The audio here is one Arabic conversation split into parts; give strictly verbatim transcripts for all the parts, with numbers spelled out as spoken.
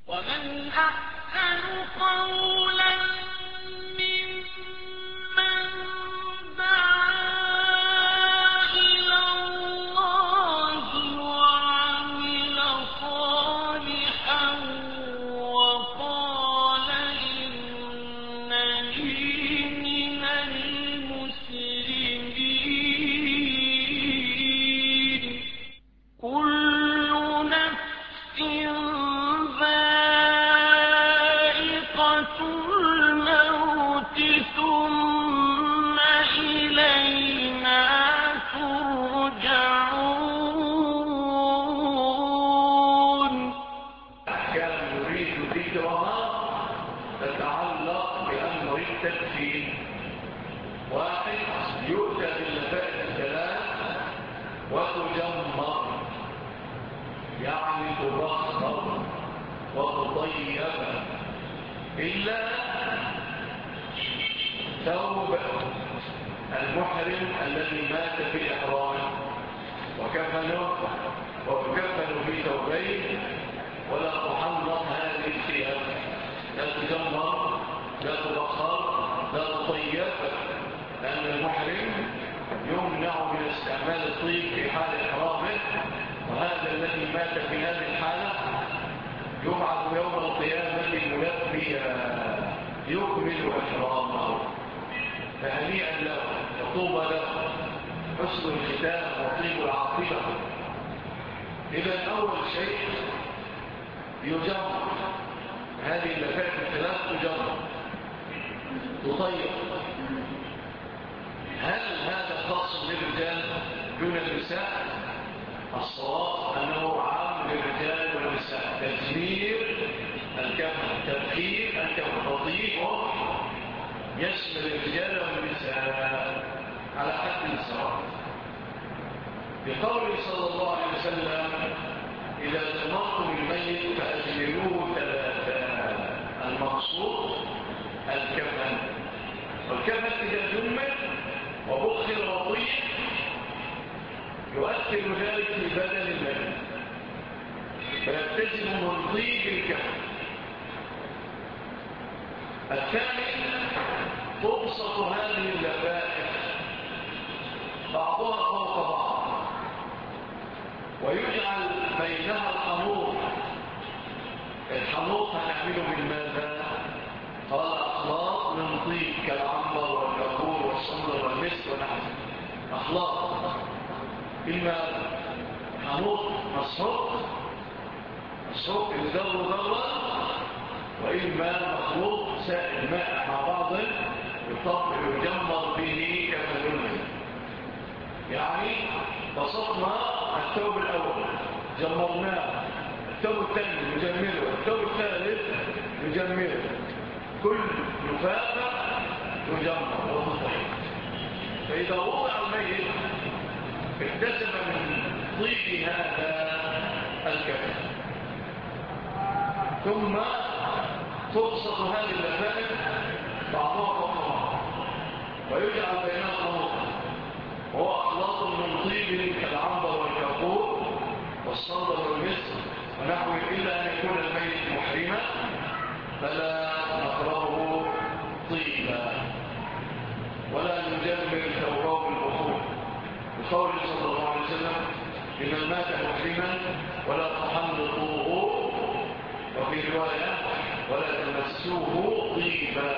ومن أحسن قولا ممن دعا إلى الله وعمل صالحا وقال إنني من المسلمين. كل نفس ذائقة الموت ثم إلينا ترجعون. كان يريد ذكرها تتعلق بأمر التكفير. واحد يؤتى باللفائف الثلاث وتجمر، يعني تبخر وتطيب، إلا ثوب المحرم الذي مات في إحرامه وكفنه وكفن في ثوبين، ولا تحنط هذه الثياب، لا تجمر لا تبخر لا تطيب، لأن المحرم يمنع من استعمال الطيب في حال إحرامه، وهذا الذي مات في هذه الحالة يبعث يوم القيامة ملبيا يكمل إحرامه. فهنيئا له وطوبى له حسن الختام وطيب العاقبة. إذا أول شيء يجمر، هذه اللفائف الثلاث تجمر تطيب. هل هذا خاص للرجال دون النساء؟ الصواب أنه عام للرجال والنساء. تجمير الكفن، تبخير الكفن، تطيبه يشمل الرجال والنساء على حد السواء. بقوله صلى الله عليه وسلم: إذا جمرتم الميت فأجملوه ثلاثا. المقصود الكفن، والكفن إذا جمل وبخر وطيب يؤثر ذلك في بدن الميت فيلتزم من طيب الكفن. الثاني تبسط هذه اللفائف بعضها فوق بعض ويجعل بينها الحنوط. الحنوط هنعمله من ماذا؟ قال أخلاط من طيب كالعنبر والكافور والصندر والمسك ونحن أخلاط، إما حنوط مسحوق مسحوق الذر ذرة، وإما مخلوط سائل ماء مع بعض يطبع يجمر به كفن الميت. يعني بسطنا الثوب الأول جمرناه، الثوب الثاني نجمله، الثوب الثالث نجمله، كل لفافة تجمر وتطيب. فإذا وضع الميت اكتسب من طيب هذا الكفن، ثم تبسط هذه اللفائف بعضها فوق بعض ويجعل بينها خلوطا، وهو أخلاط من طيب كالعنبر والكافور والصندر والمسك ونحوه، إلا أن يكون الميت محرما فلا نقربه طيبا ولا نجمل ثوبه بالبخور، بقوله صلى الله عليه وسلم: لمن مات محرما ولا تحنطوه، وفي رواية: ولا تمسوه طيبا.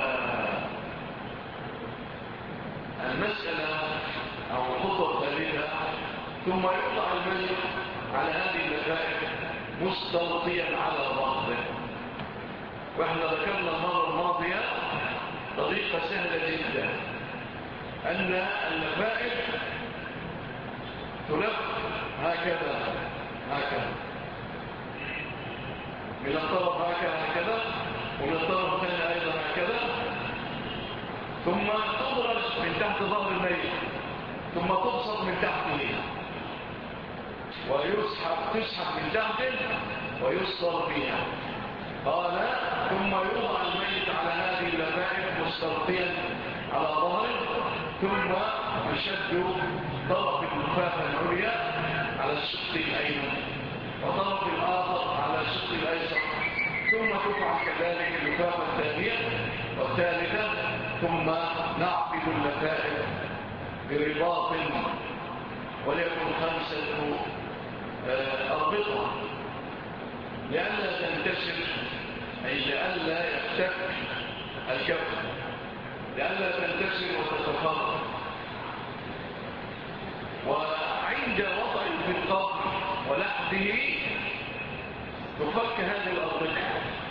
المسألة أو الخطوة الثالثة: ثم يقطع الميت على هذه اللفائف مستلقيا على ظهره. واحنا ذكرنا المرة الماضية طريقة سهلة جدا، أن اللفائف تلف هكذا هكذا من الطرف هكذا هكذا، ومن الطرف الثاني أيضا هكذا، ثم تضرج من تحت ظهر الميت، ثم تبسط من تحته ويسحب تسحب من تحته ويصدر فيها. قال: ثم يوضع الميت على هذه اللفائف مستلقيا على ظهره، ثم يشد طرف اللفافة العليا على الشق الأيمن وطرف الآخر على الشق الأيسر، ثم تفعل كذلك اللفافة الثانية والثالثة، ثم نعقد اللفائف برباط وليكن خمسة أربطة لئلا تنتشر، أي لئلا يفتك الكف، لئلا تنتشر وتتفرق. وعند وضعه في القبر ولحده تفك هذه الأربطة.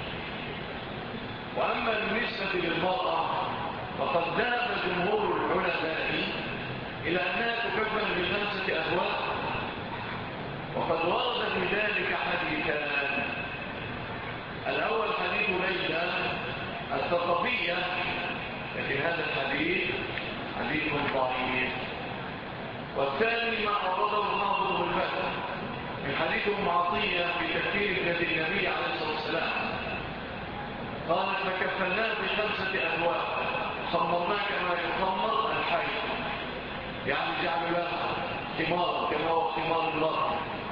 وأما بالنسبة للمرأة فقد ذهب جمهور العلماء إلى أنها تكفن بخمسة أهواء، وقد ورد في ذلك حديثان. الأول حديث ليلى الثقفية، لكن هذا الحديث حديث ضعيف. والثاني ما أورده الحافظ بن الفتح من حديث أم عطية في تكفير ابنة النبي عليه الصلاة والسلام، قالت فكفلناه بخمسة أهواء خمرناه كما يخمر الحي، يعني جعل له خمار كما هو خمار المرأة.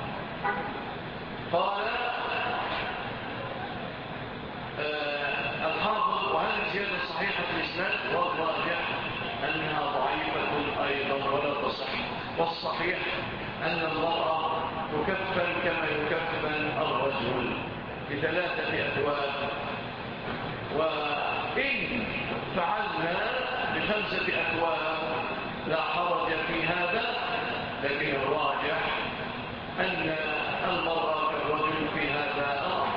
قال آه الحافظ وهذه زيادة صحيحة في الإسناد، والراجح أنها ضعيفة أيضا ولا تصح، والصحيح أن المرأة تكفن كما يكفن الرجل بثلاثة أثواب. وإن فعلنا بخمسة أثواب لا حرج في هذا، لكن الراجح أن المرأة كالرجل في هذا أمر.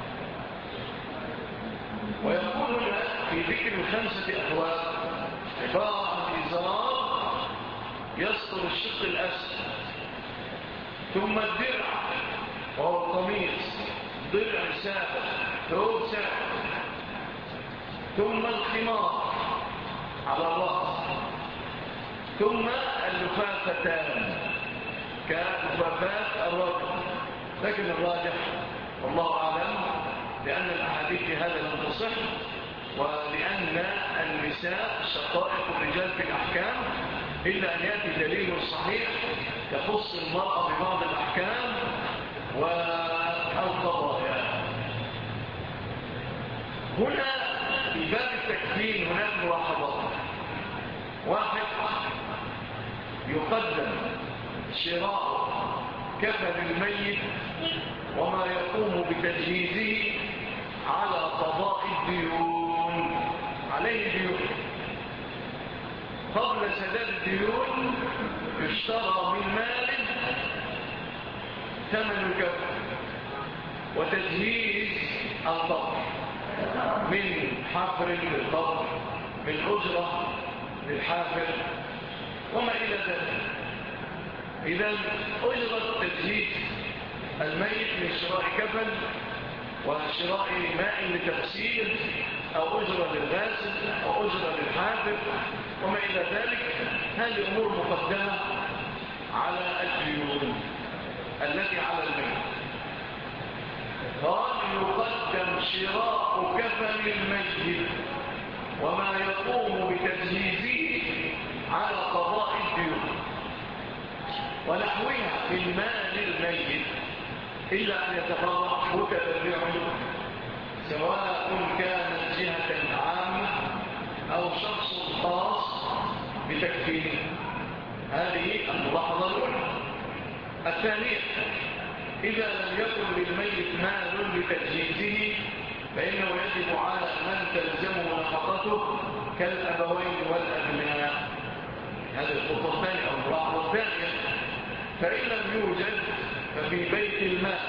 ويقول في ذكر الخمسة أثواب عبارة عن إزار يسطر الشق الأسفل، ثم الدرع وهو القميص، ضلع سابق ثوب سابق، ثم الخمار على الرأس، ثم اللفافتان كلفافات الرجل. لكن الراجح والله أعلم لأن الأحاديث في هذا لم تصح، ولأن النساء شقائق الرجال في الأحكام، إلا أن يأتي دليل صحيح يخص المرأة ببعض الأحكام والقضايا. هنا في باب التكفين هناك ملاحظات. واحد، يقدم شراء كفن الميت وما يقوم بتجهيزه على قضاء الديون، عليه ديون. قبل سداد الديون يشترى من مال ثمن الكفن وتجهيز القبر، من حفر للقبر، من أجرة للحافر وما إلى ذلك. إذا أجرة تجهيز الميت من شراء كفن وشراء ماء لتغسيل أو أجرة للغاسل أو أجرة للحافر وما إلى ذلك، هذه أمور مقدمة على الديون التي على الميت. قال يقدم شراء كفن الميت وما يقوم بتجهيزه على قضاء الديون ونحوها من مال الميت، إلا أن يتفرق متبرع سواء كانت جهة عامة أو شخص خاص بتكفينه. هذه الملاحظة الأولى. الثانية، إذا لم يكن للميت مال لتجهيزه فإنه يجب على من تلزمه نفقته كالأبوين والأبناء. هذه الخطوة الثانية أو الملاحظة الثانية. فإن لم يوجد ففي بيت المال،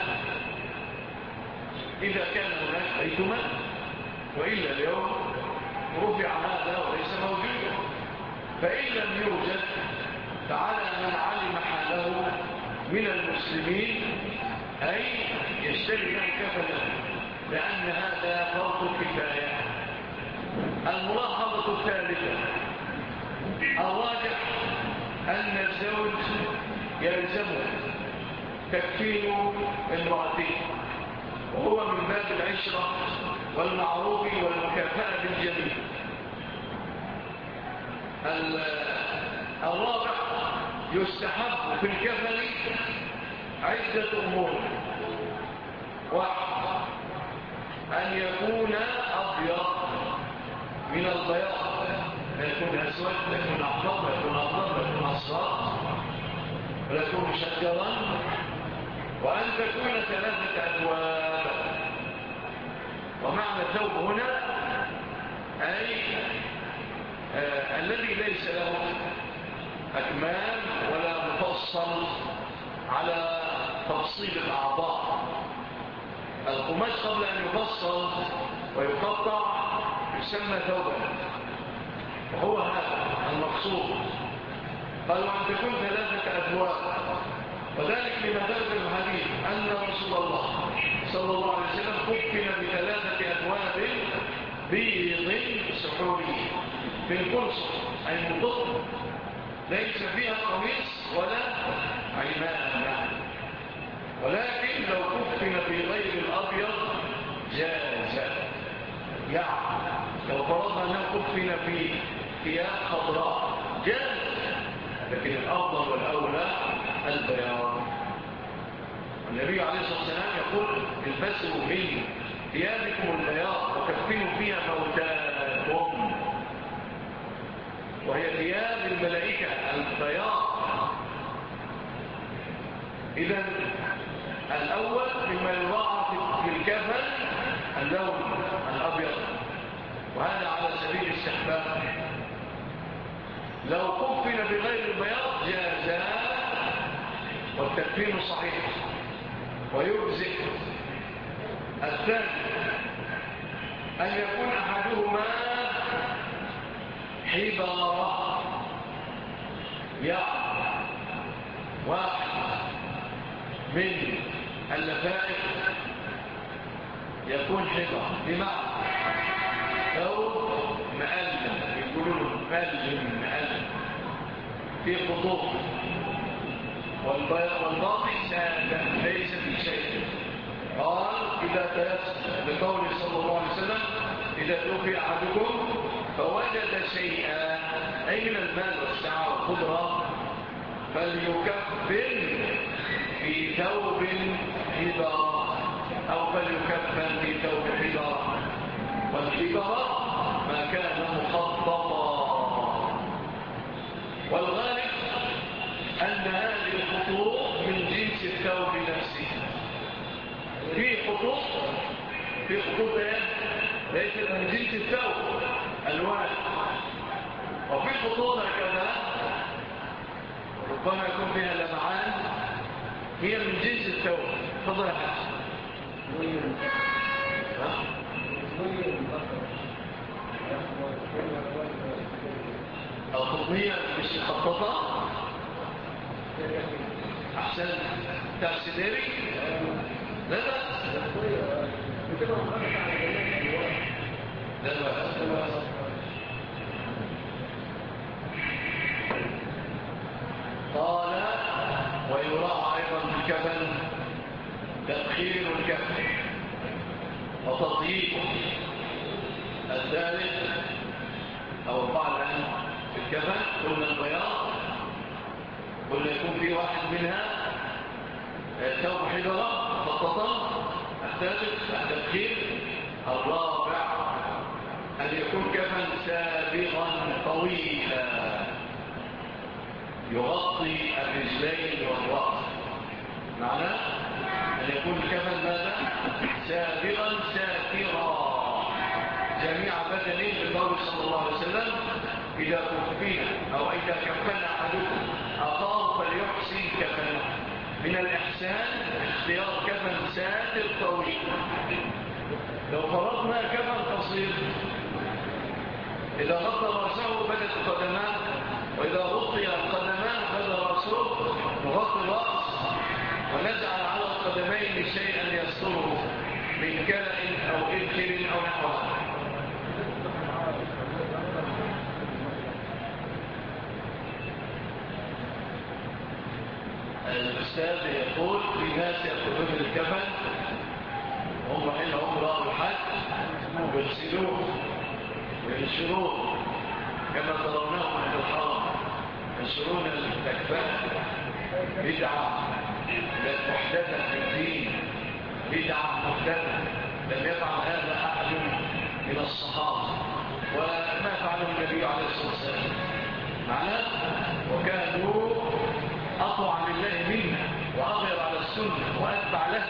إذا كان هناك بيت مال، وإلا اليوم رفع هذا وليس موجودا. فإن لم يوجد فعلى من علم حاله من المسلمين أي يشتري له كفنا، لأن هذا فرض كفاية. الملاحظة الثالثة، الراجح أن الزوج يلزمه تكفين امرأته، وهو من باب العشرة والمعروف والمكافأة بالجميل. الرابع، يستحب في الكفن عدة أمور. واحد، أن يكون أبيض من البياض، لا يكون أسود، لا يكون أحمر، لا يكون أخضر، لا يكون أصفر، ولا يكون مشجرا، وأن تكون ثلاثة ألوان. ومعنى الثوب هنا أي آه الذي ليس له أكمام ولا مفصل على تفصيل الأعضاء. القماش قبل أن يفصل ويقطع يسمى ثوبا، وهو هذا المقصود. قالوا أن تكون ثلاثة أثواب، وذلك لما ثبت الحديث أن رسول الله صلى الله عليه وسلم كفن بثلاثة أثواب بيض سحوري في القرص أي مضط ليس فيها قميص ولا عمامة، ولكن لو كفن في غير الأبيض جاز. يعني لو فرضنا أنه كفن في ثياب خضراء جاز، لكن الأفضل والأولى البياض. النبي عليه الصلاة والسلام يقول البسوا من ثيابكم البياض وكفنوا فيها موتاكم، وهي ثياب الملائكة البياض. إذن الأول مما يراعى في الكفن اللون الأبيض، وهذا على سبيل الاستحباب. لو كفن بغير البياض جاز، والتكفين صحيح ويجزئ. الثاني أن يكون أحدهما حبارة، يعني واحد من اللفائف يكون حبارة، بمعنى ثوب مألم، يقولون مألم مألم في خطوط، والباقي سادة ليس في شيء. قال إذا تيسر لقوله صلى الله عليه وسلم إذا توفي أحدكم فوجد شيئا أي من المال والسعة والخضرة فليكفن في ثوب حبارة، أو فليكفن في ثوب حبارة. والحبارة ما كان مخططا، والغالب أن هذه الخطوط من جنس الثوب نفسه. في خطوط في خطوط ليست من جنس الثوب ألوان، وفي خطوط هكذا ربما يكون فيها لمعان هي من جنس الثوب. تفضل يا حاج. الخطية مش مخططة أحسن تأسيديري لا لا لا لا. قال ويراعى أيضا الكفن تأخير الكفن وتطييب. الثالث أو قال عن الكفن قلنا البياض، قلنا يكون في واحد منها ثوب حجرة مخططة. الثالث التأخير. الرابع أن يكون كفن سابغا طويلا يغطي الرجلين والرأس. معناه أن يكون الكفن ماذا؟ سابغا ساترا جميع بدنه، بقول صلى الله عليه وسلم إذا كفنا أو إذا كفن أحدكم أخاه فليحسن كفنه. من الإحسان اختيار كفن ساتر طويل. لو فرضنا كفن قصير إذا غطى رأسه بدت القدمان، وإذا غطي القدمان بدا رأسه نغطي الرأس ونجعل على القدمين شيئا يستره من كلأ أو إبخر أو نحوها. الأستاذ يقول في ناس يأخذون الكفن هم حين هم رأوا الحج ويغسلوه وينشروه كما ترونه عند الحرم، ينشرون الأكفان. بدعة محدثة في الدين، بدعة محدثة لم يفعل هذا أحد من الصحابة، وما فعله النبي عليه الصلاة والسلام معناه وكانوا أطوع لله منا وأغير على السنة وأتبع له.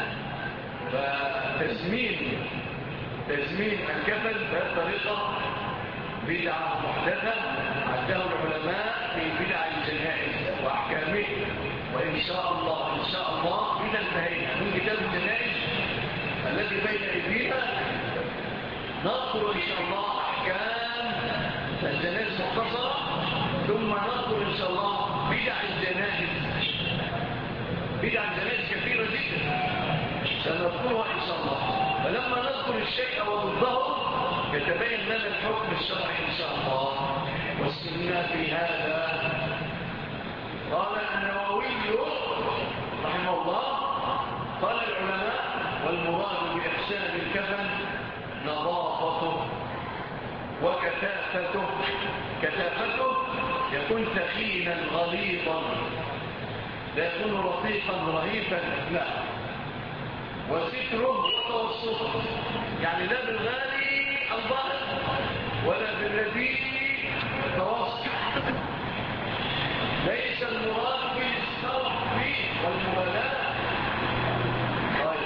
فتزمين تزمين الكفن بهذه الطريقة بدعة محدثة عده العلماء في بدع الجنائز وأحكامه. وإن شاء الله إن شاء الله إذا انتهينا من كتاب الجنائز الذي بين أيدينا نذكر إن شاء الله أحكام الجنائز مختصرة، ثم نذكر إن شاء الله بدع الجنائز. بدع الجنائز كثيرة جدا سنذكرها إن شاء الله، فلما نذكر الشيء وضده يتبين لنا الحكم الشرعي إن شاء الله. والسنة في هذا قال النووي رحمه الله، قال العلماء والمراد بإحسان الكفن نظافته وكثافته. كثافته يكون ثخينا غليظا، لا يكون رقيقا رهيفا، لا. وستره متوسط، يعني لا بالغالي الضغط ولا بالرديء التوسط. ليس المراد بالسرح والمبالاة. طيب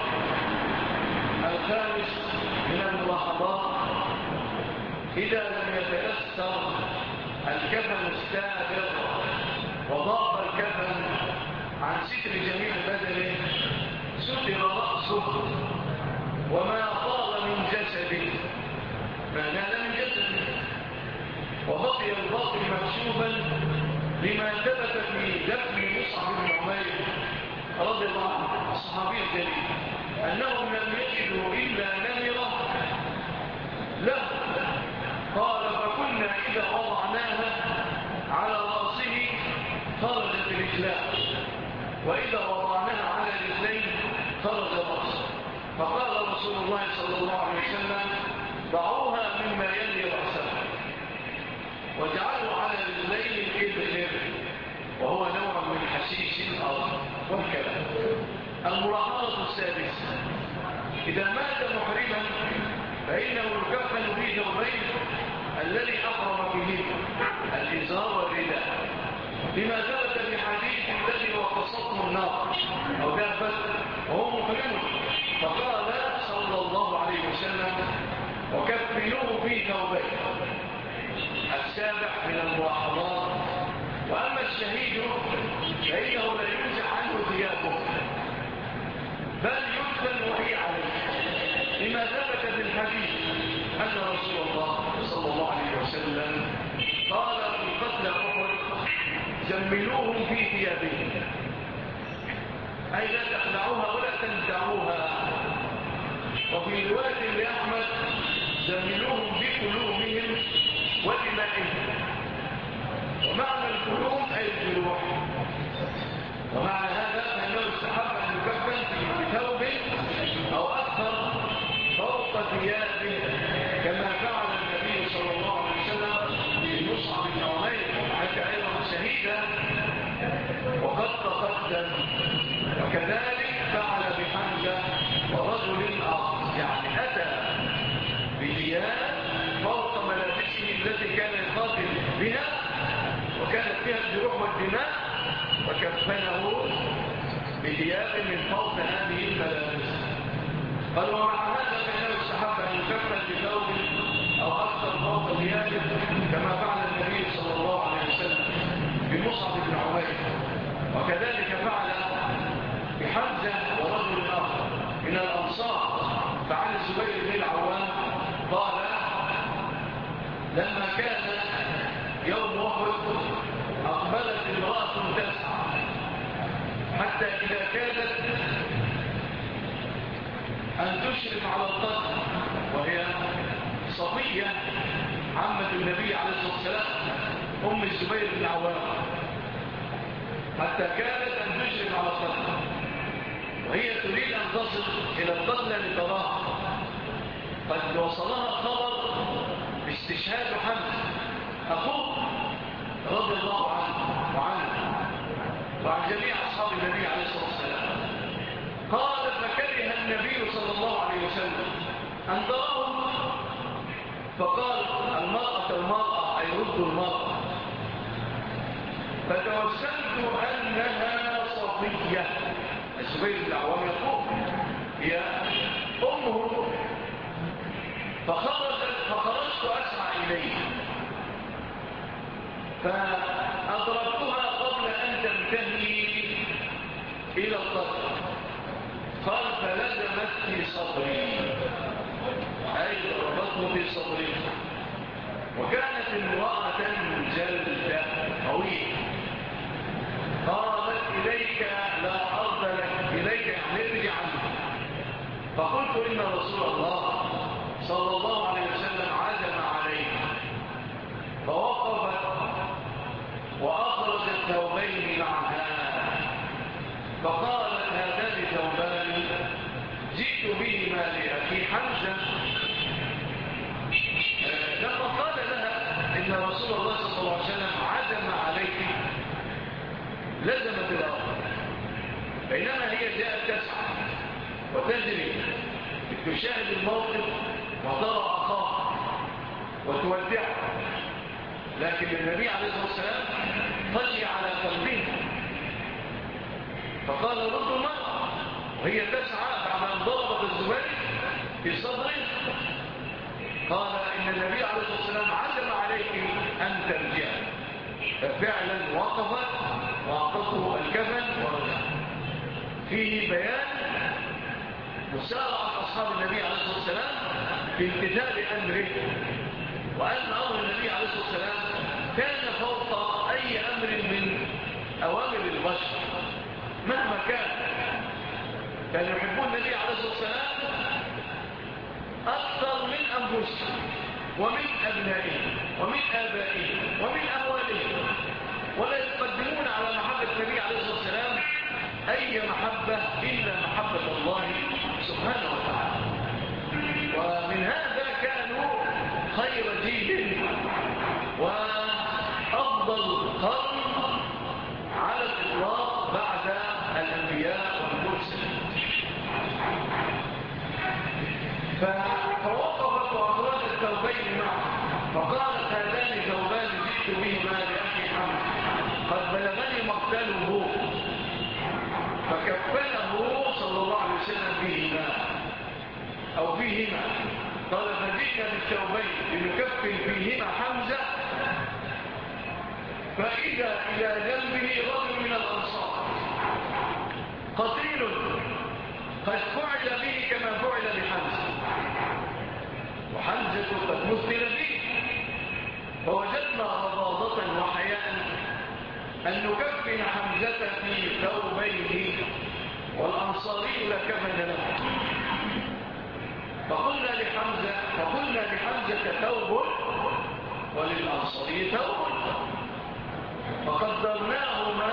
الخامس من الملاحظات، إذا لم يتيسر الكفن السابق وضاف الكفن عن ستر جميع بدنه ستر رأسه وما طال من جسده، ما نال من جسده، وبقي الباقي مكشوفا، لما ثبت في دفن مصعب بن عمير رضي الله عنه الصحابي الجليل أنهم لم يجدوا إلا نمرة له، قال فكنا إذا وضعناها على رأسه خرجت رجلاه، وإذا وضعناها على رجلين خرج رأسه. فقال رسول الله صلى الله عليه وسلم ضعوها مما يلي رأسه وجعلوا على رجلين الإبهر، وهو نوع من حشيش الأرض والكلام. الملاحظة السادسة، إذا مات محرما فإنه يكفن في ثوبين الذي أحرم به الإزار والرداء، لما ثبت في حديث الذي وقصته النار أو دابت وهو محرم، فقال صلى الله عليه وسلم وكفنوه في ثوبين. السابع من الملاحظات، وأما الشهيد فإنه لا ينزع عنه ثيابه بل يدفن وهي عليه، لما ثبت في الحديث أن رسول الله صلى الله عليه وسلم قال في قتل أحد زملوهم في ثيابهم، أي لا تخلعوها ولا تنزعوها. وفي رواية لأحمد زملوهم بقلوبهم ودمائهم، ومعنى القلوب أي الجروح. ومعنى هذا فإنه استحب أن يكفن في ثوب أو أكثر فوق ثيابه، كما فعل النبي صلى الله عليه وسلم في مصعب بن عمير حتى أيضا شهيدا وقد تقدم. وكذلك فعل بحمزة ورجل آخر، يعني أتى بثياب فوق ملابسه التي كان يقاتل بها وكانت فيها الجروح والدماء، وكفنه بثياب من فوق هذه الملابس. قال ومع هذا فإنه استحب أن يكفن بثوب أو أكثر فوق ثيابه، كما فعل النبي صلى الله عليه وسلم بمصعب بن عمير، وكذلك فعل بحمزة ورجل آخر من الأنصار. فعن الزبير بن العوام قال لما كان يوم أحد أقبلت امرأة تسعى حتى إذا كادت أن تشرف على القتل، وهي صفية عمة النبي عليه الصلاة والسلام أم الزبير بن العوام، حتى كادت أن تشرف على القتل وهي تريد أن تصل إلى القتل لتراها. قد وصلها خبر باستشهاد حمزة أخوه رضي الله عنه وعنه وعن جميع أصحاب النبي عليه الصلاة والسلام. قال فكره النبي صلى الله عليه وسلم أن تراه، فقال المرأة المرأة أي رد المرأة، فتوسلت أنها صفية. الزبير بن العوام يقول هي أمه، فخرجت فخرجت أسعى إليه فأدركتها قبل أن تنتهي إلى القتل. قال فلزمت في صدري، أي ضربته في صدري، وكانت امرأة جلدة قوية. قالت إليك لا أرض لك، إليك يعني ارجع عنه. فقلت إن رسول الله صلى الله عليه وسلم عزم عليه، فوقفت وأخرجت ثوبين معها، فقالت هذان ثوبان جئت بهما لأخي حمزة. لما قال لها إن رسول الله صلى الله عليه وسلم عزم عليك لزمت الأرض، بينما هي جاءت تسعى وتجري تشاهد الموقف وترى أخاها وتودعه، لكن النبي عليه الصلاة والسلام خشي على قلبه فقال رد المرأة وهي تسعى بعد أن ضربت الزبير في صدره. قال إن النبي عليه الصلاة والسلام عزم عليك أن ترجع، ففعلا وقفت وأعطته الكفن ورجع. فيه بيان مسارعة أصحاب النبي عليه الصلاة والسلام في امتثال أمره، وأن أمر النبي عليه الصلاة والسلام كان فوق أي أمر من أوامر البشر مهما كان. كانوا يحبون النبي عليه الصلاة والسلام أكثر من أنفسهم ومن أبنائهم ومن آبائهم ومن أموالهم، ولا يقدمون على محبة النبي عليه الصلاة والسلام أي محبة إلا محبة الله سبحانه وتعالى. ومن هذا كانوا خير جيل وأفضل قرن على الإطلاق بعد الأنبياء والمرسلين. فوقفت وأخرجت ثوبين معه، فقالت هذان ثوبان جئت بهما لأخي حمزة قد بلغني مقتله، فكفله صلى الله عليه وسلم بهما أو فيهما. قال فجئنا بالثوبين لنكفل فيهما حمزة، فإذا إلى جنبه رجل من الأنصار قتيل قد فعل به كما فعل بحمزة، وحمزة قد مثل به، فوجدنا رضاضة وحياء أن نكفن حمزة في ثوبين والأنصاري لا كفن له. فقلنا لحمزة فقلنا لحمزة ثوب وللأنصاري ثوب، فقدرناهما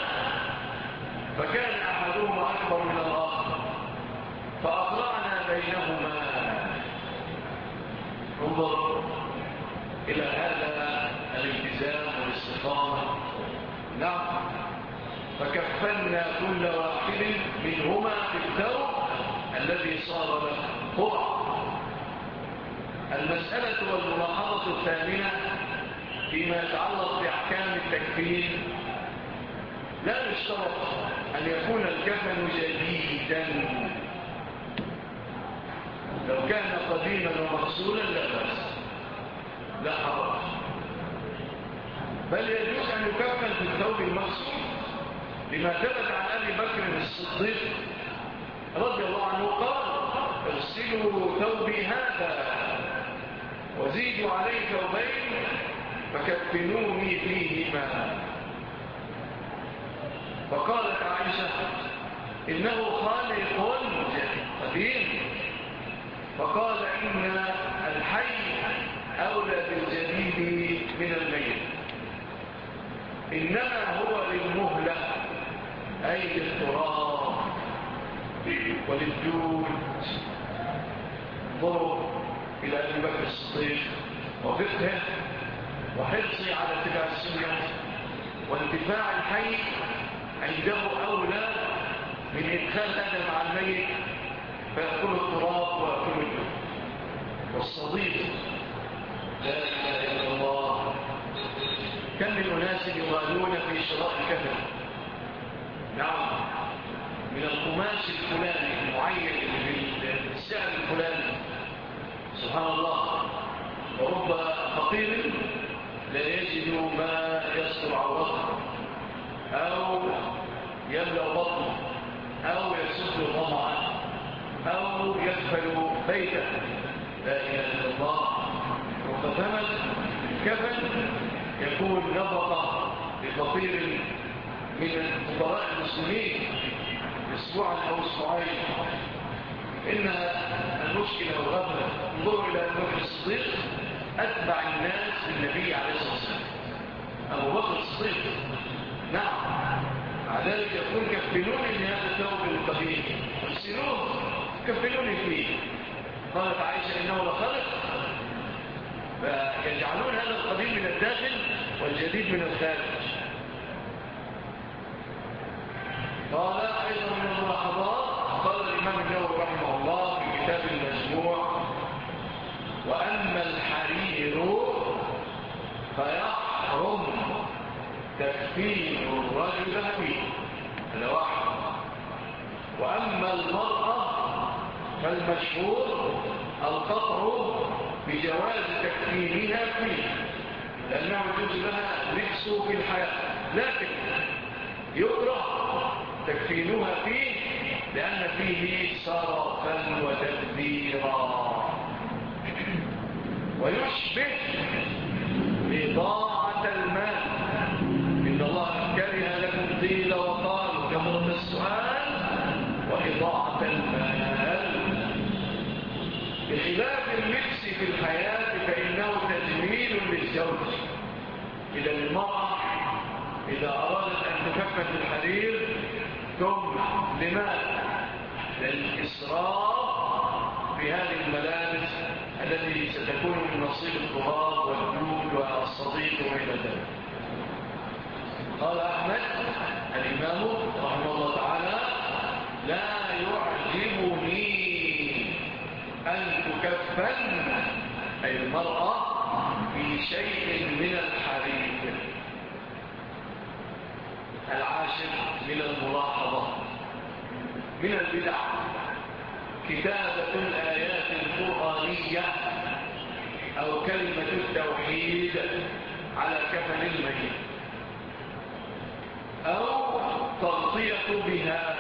فكان أحدهما أكبر من الآخر فأقرعنا بينهما. انظر إلى هذا الالتزام والاستقامة. نعم، فكفلنا كل واحد منهما في الثوب الذي صار له قرع. المسألة والملاحظة الثامنة فيما يتعلق بأحكام التكفين: لا يشترط أن يكون الكفن جديدا، لو كان قديما ومغسولا لا بأس لا حرج، بل يجوز أن يكفن في الثوب المغسول، لما ثبت عن أبي بكر الصديق رضي الله عنه قال: اغسلوا ثوبي هذا وزيدوا عليه ثوبين فكفنوني فيهما. فقالت عائشة: إنه خالق قديم. فقال: إن الحي أولى بالجديد من الميت، إنما هو للمهلة أي للتراب وللجود. انظروا إلى أبي بكر الصديق وفقهه وحرصه على اتباع السنة، وانتفاع الحي عنده أولى من إدخال آدم على الميت فيأكل التراب ويأكل الجو. والصديق لا إله إلا الله. كم من أناس يغالون في شراء الكفن، نعم، من القماش الفلاني المعين بالسعر الفلاني، سبحان الله. ورب فقير لا يجد ما يستر عورته أو يملأ بطنه أو يسد ظمأه أو يكفل بيته، لا إله إلا الله. وفثمن كفن يكون نفقة لفقير من فقراء المسلمين اسبوعا أو اسبوعين. إنها المشكلة والغفلة. انظروا إلى أبو بكر الصديق أتبع الناس بالنبي عليه الصلاة والسلام. أبو بكر الصديق نعم، على ذلك يقول كفلوني بهذا الثوب القديم، اغسلوه كفلوني فيه. قالت عائشة إنه لخلق، فيجعلون هذا القديم من الداخل والجديد من الخارج. قال أيضا من الملاحظات، قال الإمام النووي رحمه الله في كتاب المجموع: وأما الحرير فيحرم تكفين الرجل فيه، هذا واحد. وأما المرأة فالمشهور القطع بجواز تكفينها فيه، لأنه يجوز لها لبس في الحياة، لكن يكره تكفينها فيه لأن فيه سرفا وتدبيرا، ويشبه إضاعة المال. إن الله كره لكم قيل وقال كثرة السؤال وإضاعة المال. بخلاف اللبس في الحياة فإنه تجميل للزوج. إذا المرأة إذا أرادت أن تكفن بالحرير ثم لماذا؟ للإسراف في هذه الملابس التي ستكون من نصيب التراب والجود والصديق وإلى ذلك. قال أحمد الإمام رحمه الله تعالى: لا يعجبني أن تكفن أي المرأة في شيء من الحرير. العاشر من الملاحظة من البدع كتابة الآيات القرآنية أو كلمة التوحيد على كفن الميت أو تغطية بها.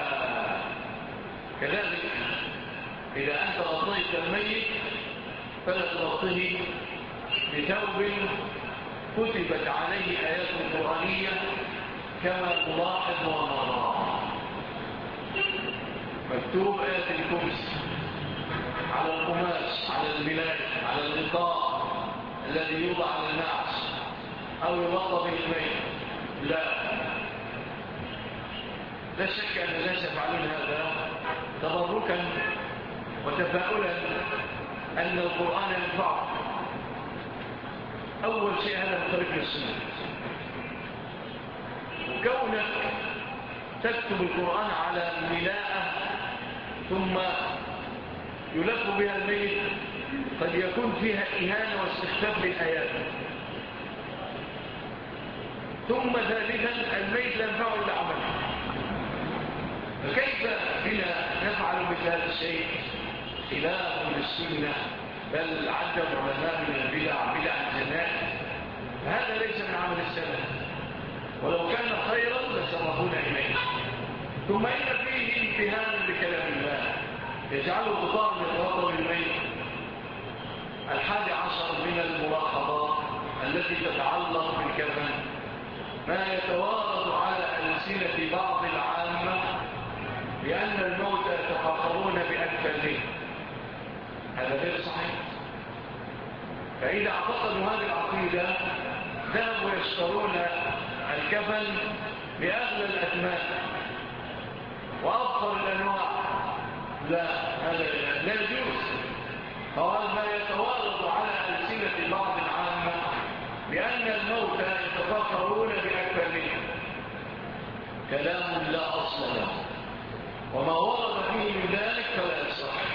كذلك إذا أنت غطيت الميت فلا تغطيه بثوب كتبت عليه آيات قرآنية كما تلاحظ ونرى. مكتوب آية الكرسي على القماش، على البلاد، على الغطاء الذي يوضع على النعش أو يغطى به الميت. لا لا شك أن الناس يفعلون هذا تبركا وتفاؤلا أن القرآن ينفع. أول شيء هذا مخالف للسنة. وكونك تكتب القرآن على ملاءة ثم يلف بها الميت قد يكون فيها إهانة واستخفاف للآيات. ثم ثالثا الميت لا ينفع إلا عمله، فكيف بنا نفعل مثل الشيء خلاف للسنة؟ بل عد العلماء من البدع بدع الجنائز، فهذا ليس من عمل السلف، ولو كان خيرا لسبقونا إليه. ثم إن فيه امتهان بكلام الله يجعله غطاء لخواطر الميت. الحادي عشر من الملاحظات التي تتعلق بالكفن ما يتوارد على ألسنة بعض العامة بأن الموتى يتفاخرون بأكفانهم. هذا غير صحيح. فإذا اعتقدوا هذه العقيدة ذهبوا يشترون الكفن بأغلى الأثمان وأفضل الأنواع. لا، هذا لا يجوز. قال ما يتوارد على ألسنة بعض العامة بأن الموتى يتفاخرون بأكفانهم كلام لا أصل له، وما ورد فيه من ذلك فلا يصح.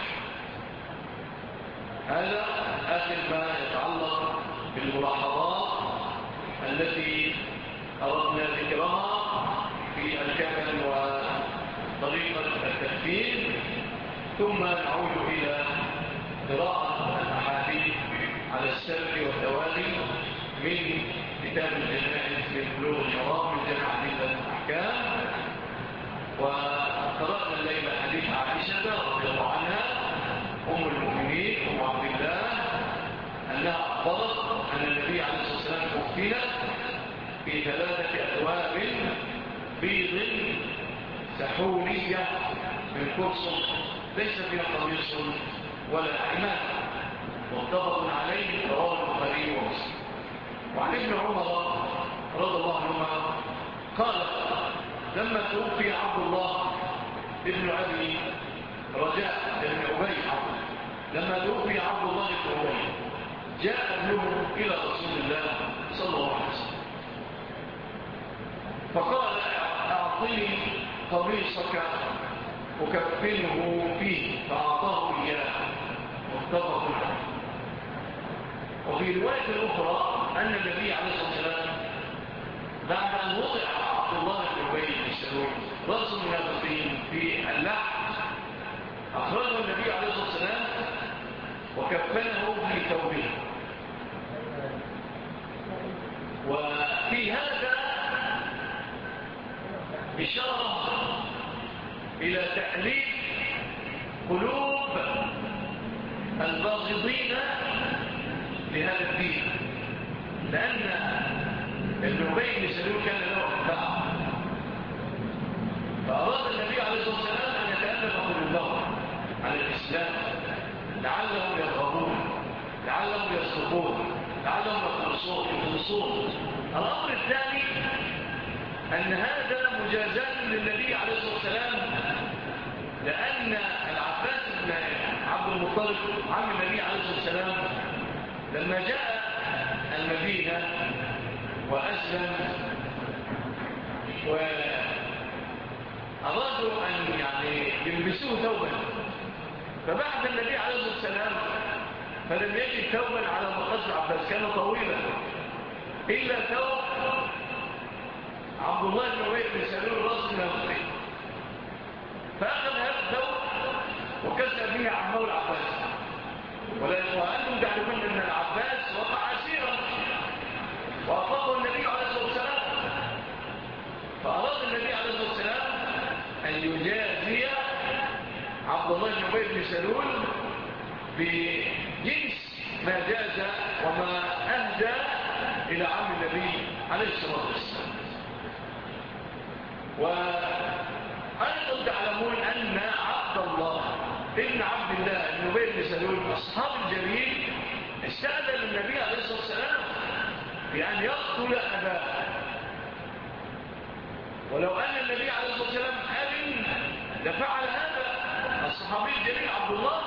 هذا آخر ما يتعلق بالملاحظات التي أردنا ذكرها في الكفن وطريقة التكفين، ثم نعود إلى قراءة الأحاديث على السر والتوالي من كتاب الجنائز من بلوغ المرام من جمع أدلة الأحكام. وقرأنا الليلة حديث عائشة رضي الله عنها أم المؤمنين أم عبد الله أنها أخبرت أن النبي عليه الصلاة والسلام كفن في ثلاثة أثواب بيض سحولية من كرس ليس فيها قميص ولا عمامة، متفق عليه رواه البخاري ومسلم. وعن ابن عمر رضي الله عنهما قال لما توفي عبد الله ابن أبي رجاء بن أبي لما توفي عبد الله بن أبي جاء ابنه إلى رسول الله صلى الله عليه وسلم فقال أعطني قميصك أكفنه فيه، فأعطاه إياه، متفق عليه. وفي رواية الأخرى أن النبي عليه الصلاة والسلام بعد أن وضع عبد الله بن أبي بن سلول رأس المنافقين في اللحم أخرجه النبي عليه الصلاة والسلام وكفنه في ثوبه. وفي هذا إشارة إلى تأليف قلوب الباغضين لهذا الدين، لأن ابن أبي بن سلول كان له أتباع، فأراد النبي عليه الصلاة والسلام أن يتألف قلوبهم على الإسلام لعلهم يرغبون، لعلهم يصدقون، لعلهم يخلصون. الأمر الثاني أن هذا مجازاة للنبي عليه الصلاة والسلام، لأن العباس بن عبد المطلب عم النبي عليه الصلاة والسلام لما جاء المدينة وأسلم وأرادوا أن يعني يلبسوه ثوبا، فبعث النبي عليه الصلاة والسلام فلم يجد ثوبا على مقاس العباس، كان طويلا، إلا ثوب عبد الله بن أبي بن سلول راس المنافقين، فأخذ هذا الثوب وكسى به عمه العباس. وأنتم تعلمون أن العباس وقع أسيرا وأطلقه النبي عليه الصلاة والسلام، فأراد النبي عليه الصلاة والسلام أن يجازي عبد الله بن أبي بن سلول بجنس ما جاز وما أهدى إلى عم النبي عليه الصلاة والسلام. وأيضا تعلمون أن عبد الله ابن عبد الله بن أبي بن سلول أصحاب الجليل استأذن النبي عليه الصلاة والسلام بأن يقتل أباه، ولو أن النبي عليه الصلاة والسلام أذن لفعل هذا الصحابي الجليل عبد الله،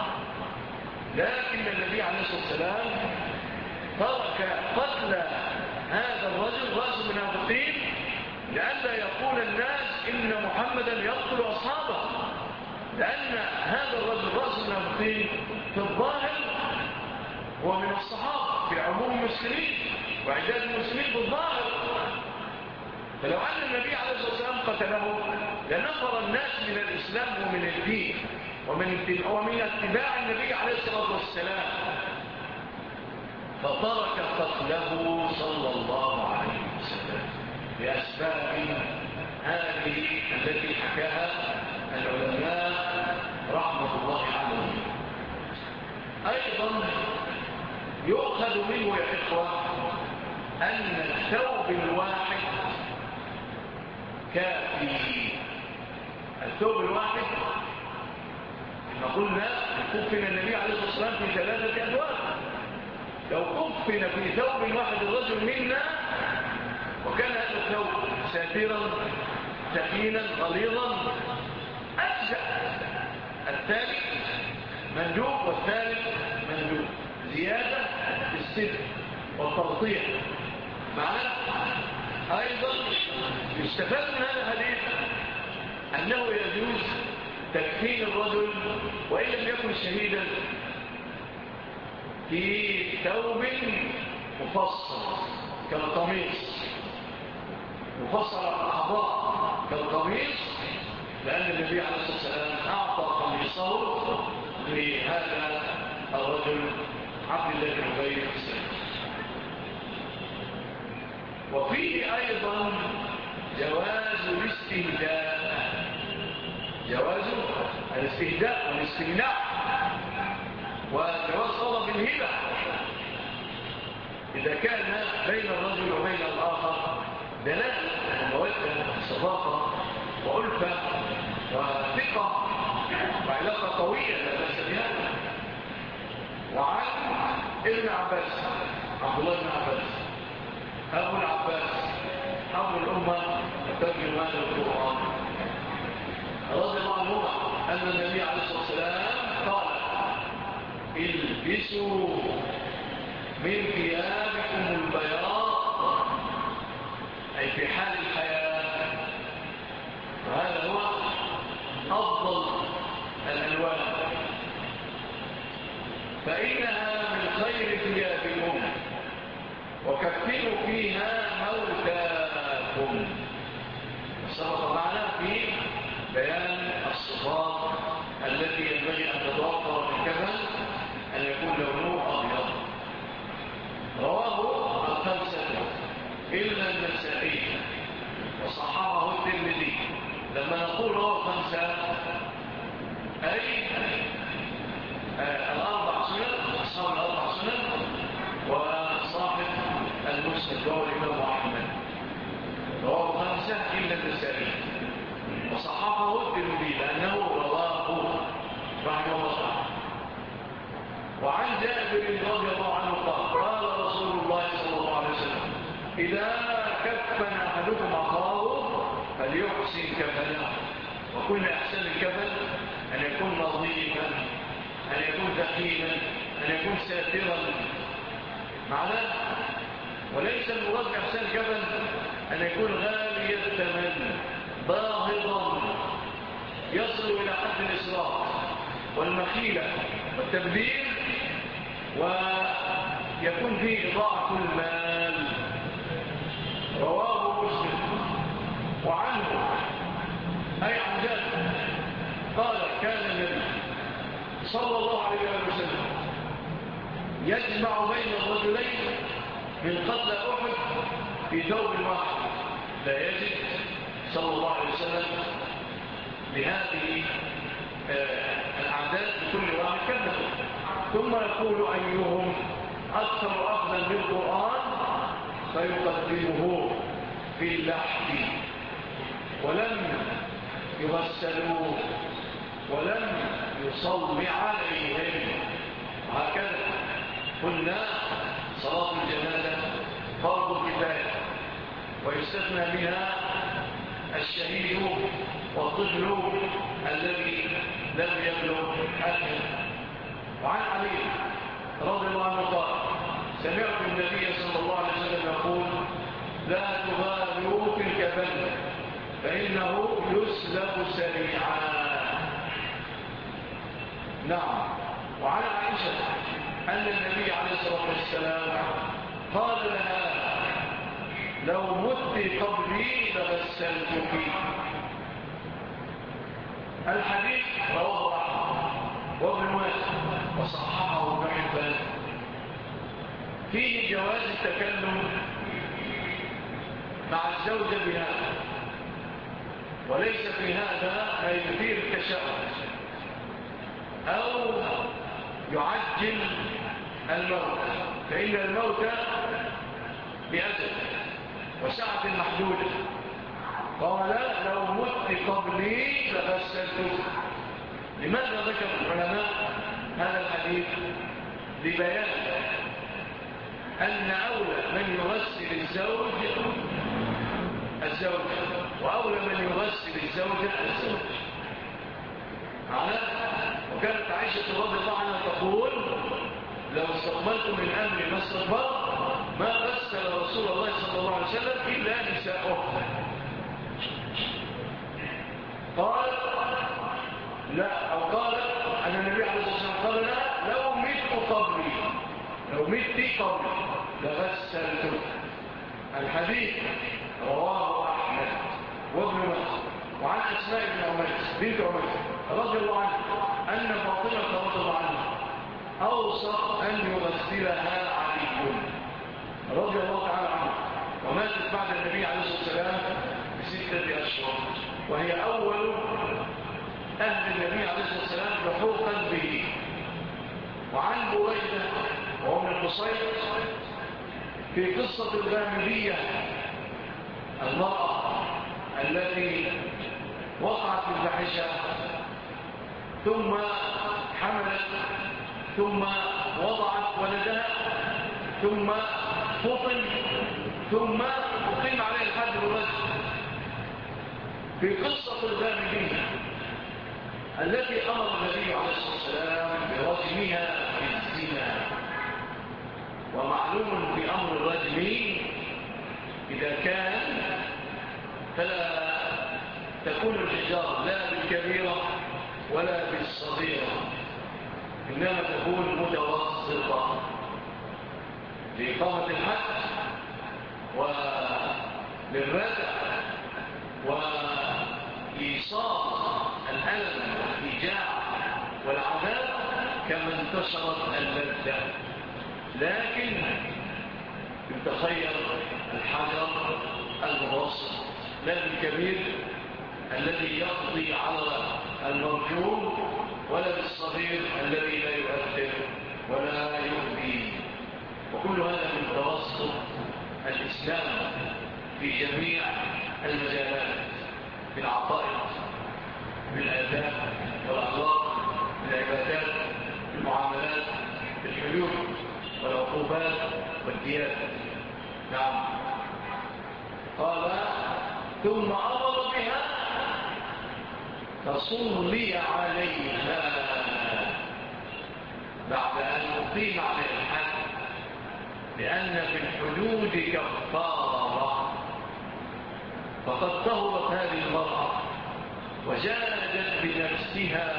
لكن النبي عليه الصلاة والسلام ترك قتل هذا الرجل رأس المنافقين لئلا يقول الناس إن محمدا يقتل أصحابه، لأن هذا الرجل رأس المنافقين في الظاهر هو من الصحابة في عموم المسلمين وعداد المسلمين في الظاهر، فلو أن النبي عليه الصلاة والسلام قتله لنفر الناس من الإسلام ومن الدين ومن اتباع النبي عليه الصلاة والسلام، فترك قتله صلى الله عليه وسلم بأسباب هذه التي حكاها العلماء رحمة الله عليهم. أيضا يؤخذ منه يا إخوة أن الثوب الواحد كافي. الثوب الواحد إذا قلنا كفن النبي عليه الصلاة والسلام في ثلاثة أثواب، لو كفن في ثوب واحد الرجل منا وكان هذا الثوب ساترا ثقيلا غليظا أجزأ، الثالث مندوب والثالث مندوب، زيادة في السر والتغطية. معناه أيضا يستفاد من هذا الحديث أنه يجوز تكفين الرجل وإن لم يكن شهيدا في ثوب مفصل كالقميص، مفصل على الأعضاء كالقميص، لأن النبي عليه الصلاة والسلام أعطى قميصه لهذا الرجل عبد الله بن أبي بن سلول. وفيه أيضا جواز الاستهداء، جواز الاستهداء والاستمناء، وجواز طلب الهبة إذا كان بين الرجل وبين الآخر دلالة ومودة صداقة وألفة وثقة وعلاقة قوية لا بأس بها. وعن ابن عباس عبد الله بن عباس أبو العباس أبو الأمة ترجمان القرآن رضي الله عنه أن النبي عليه الصلاة والسلام قال: البسوا من ثيابكم البياض، أي في حال الحياة، وهذا هو أفضل الألوان، فإنها من خير ثيابكم، وكفنوا فيها موتاكم. سبق معنا في بيان الصفات التي ينبغي أن تتوفر في الكفن، أن يكون لونه أبيض. رواه الخمسة إلا النسائي وصححه الترمذي. لما نقول رواه الخمسة أي آه الأربع سنن، أصحاب الأربع سنن وصاحب المسند وهو الإمام أحمد. رواه الخمسة إلا النسائي وصححه الترمذي لأنه رواه رحمه الله تعالى. وعن جابر رضي الله عنه قال: قال رسول الله صلى الله عليه وسلم: إذا كفن أحدكم أخاه فليحسن كفنه. وكل أحسن الكفن أن يكون نظيفا، أن يكون ثقيلا، أن يكون ساترا معناه. وليس المراد بأحسن الكفن أن يكون غالي الثمن باهظا يصل إلى حد الإسراف والمخيلة والتبذير، ويكون فيه إضاعة المال. رواه مسلم. وعنه أي عن جابر قال: كان النبي صلى الله عليه وسلم يجمع بين الرجلين من قتل أحد في ثوب واحد، لا يجد صلى الله عليه وسلم بهذه الأعداد بكل واحد كذب، ثم يقول: أيهم أكثر أخذا بالقرآن فيقدمه في اللحد، ولم يغسلوه ولم يصلي عليهم. وهكذا قلنا صلاة الجنازة فرض كفاية، ويستثنى منها الشهيد والطفل الذي لم يبلغ حده. وعن علي رضي الله عنه قال: سمعت النبي صلى الله عليه وسلم يقول: لا تغالوا في الكفن فإنه يسلب سريعا. نعم. وعن عائشة أن النبي عليه الصلاة والسلام قال لها: لو مت قبلي لغسلتك. الحديث رواه أحمد وابن ماجه وصححه ابن حبان. فيه جواز التكلم مع الزوجة بهذا، وليس في هذا ما يثير التشاؤم أو يعجل الموت، فإن الموت بأجل وساعة محدودة. قال: لو مت قبلي لغسلتك. لماذا ذكر العلماء هذا الحديث؟ لبيان أن أولى من يغسل الزوج الزوج وأولى من يغسل الزوجة الزوج. معناه وكانت عائشة رضي الله عنها تقول: لو استقبلت من أمري ما استقبلت ما غسل رسول الله صلى الله عليه وسلم إلا نساؤه. قال لا، أو قال أن النبي عليه الصلاة والسلام قال: لا، لو مت قبلي لو مت قبل لغسلته. الحديث رواه أحمد وابن ماجه وعن أسماء بن عميس بنت عميس رضي الله عنها أن فاطمة رضي الله عنها أوصى أن يغسلها علي رضي الله تعالى عنه، وماتت بعد النبي عليه الصلاة والسلام بستة أشهر، وهي أول أهل النبي عليه الصلاة والسلام لحوقا به. وعن بريدة وهو من القصير في قصة الغامدية المرأة التي وقعت في الفاحشة ثم حملت ثم وضعت ولدها ثم فطن ثم أقيم عليه الحد بالرجم. في قصة الغامدية التي أمر النبي عليه الصلاة والسلام برجمها في الزنا، ومعلوم في أمر الرجم إذا كان فلا تكون الحجارة لا بالكبيرة ولا بالصغيرة، إنما تكون متوسطة لإقامة الحد وللردع وإيصال الألم والإيجاع والعذاب كما انتشرت اللذة. لكن يتخير الحجر المتوسط لا بالكبير الذي يقضي على المرجوم ولا بالصغير الذي لا يؤثر ولا يؤذي. وكل هذا من توسط الإسلام في جميع المجالات، في العقائد، في الآداب والأخلاق، في العبادات، في المعاملات، في الحدود والعقوبات والديات. نعم. قال ثم أمر بها تصلي عليها بعد أن أقيم عليها الحد، لأن في الحدود كفارة. فقد طهرت هذه المرأة وجادت بنفسها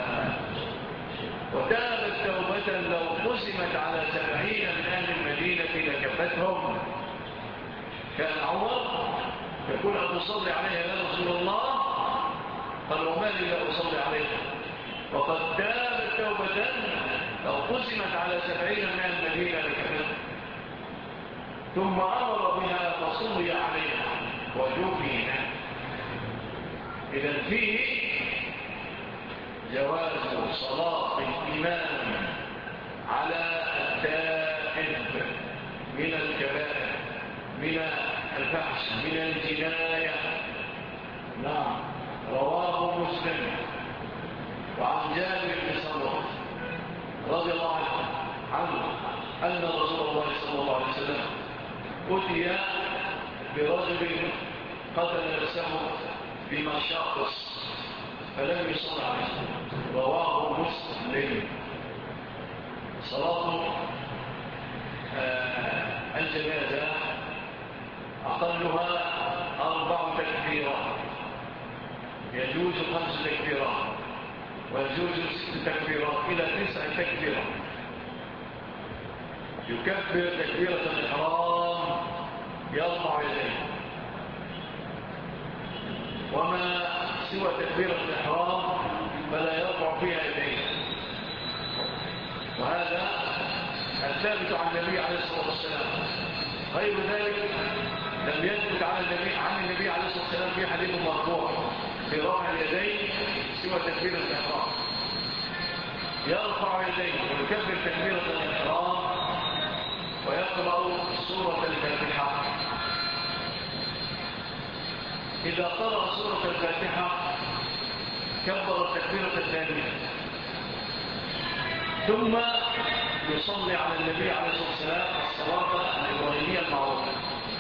وتابت توبة لو قسمت على سبعين من أهل المدينة لكفتهم. كان عمر يقول أن تصلي عليها يا رسول الله، قال وما لي لا أصلي عليها، وقد تابت توبة لو قسمت على سبعين من أهل المدينة لكفتهم. ثم أمر بها فصلي عليها وجوفينا. إذن فيه جواز صلاة الإمام على التائب من الكبائر، من الفحش، من الجناية. نعم. رواه مسلم. وعن جابر بن سمرة رضي الله عنه أن رسول الله صلى الله عليه وسلم أتي برجل قتل نفسه بمشاقص فلم يصل عليه. رواه مسلم. صلاة آه الجنازة أقلها أربع تكبيرات، يجوز خمس تكبيرات ويجوز ست تكبيرات إلى تسع تكبيرات. يكبر تكبيرة الإحرام يرفع يديه، وما سوى تكبيرة الإحرام فلا يرفع فيها يديه. وهذا الثابت عن النبي عليه الصلاة والسلام. غير ذلك لم يثبت عن النبي عن النبي عليه الصلاة والسلام في حديث مرفوع في رفع اليدين سوى تكبيرة الإحرام. يرفع يديه ويكبر تكبيرة الإحرام ويقرأ سورة الفاتحة. إذا قرأ سورة الفاتحة كبر التكبيرة الثانية، ثم يصلي على النبي عليه الصلاة والسلام الصلاة الإبراهيمية المعروفة،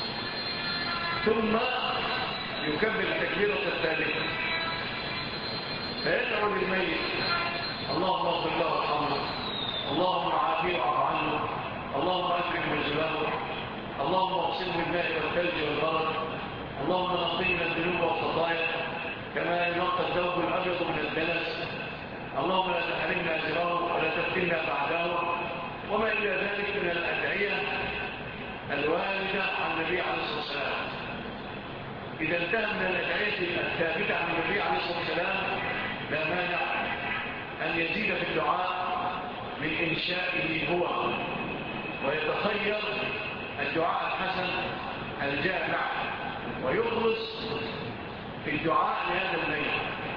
ثم يكبر التكبيرة الثالثة فيدعو للميت اللهم اغفر له وارحمه، اللهم عافيه واعف عنه، اللهم أكرم منزله، اللهم اغسله بالماء والثلج والبرد، اللهم نقيه من الذنوب والخطايا كما ينقى الثوب الأبيض من الدنس، اللهم لا تحرمنا أجره ولا تفتنا بعده، وما إلى ذلك من الأدعية الواردة عن النبي عليه الصلاة والسلام. إذا انتهى من الأدعية الثابتة عن النبي عليه الصلاة والسلام لا مانع أن يزيد في الدعاء من إنشائه هو، ويتخير الدعاء الحسن الجامع ويخلص في الدعاء لهذا الميت،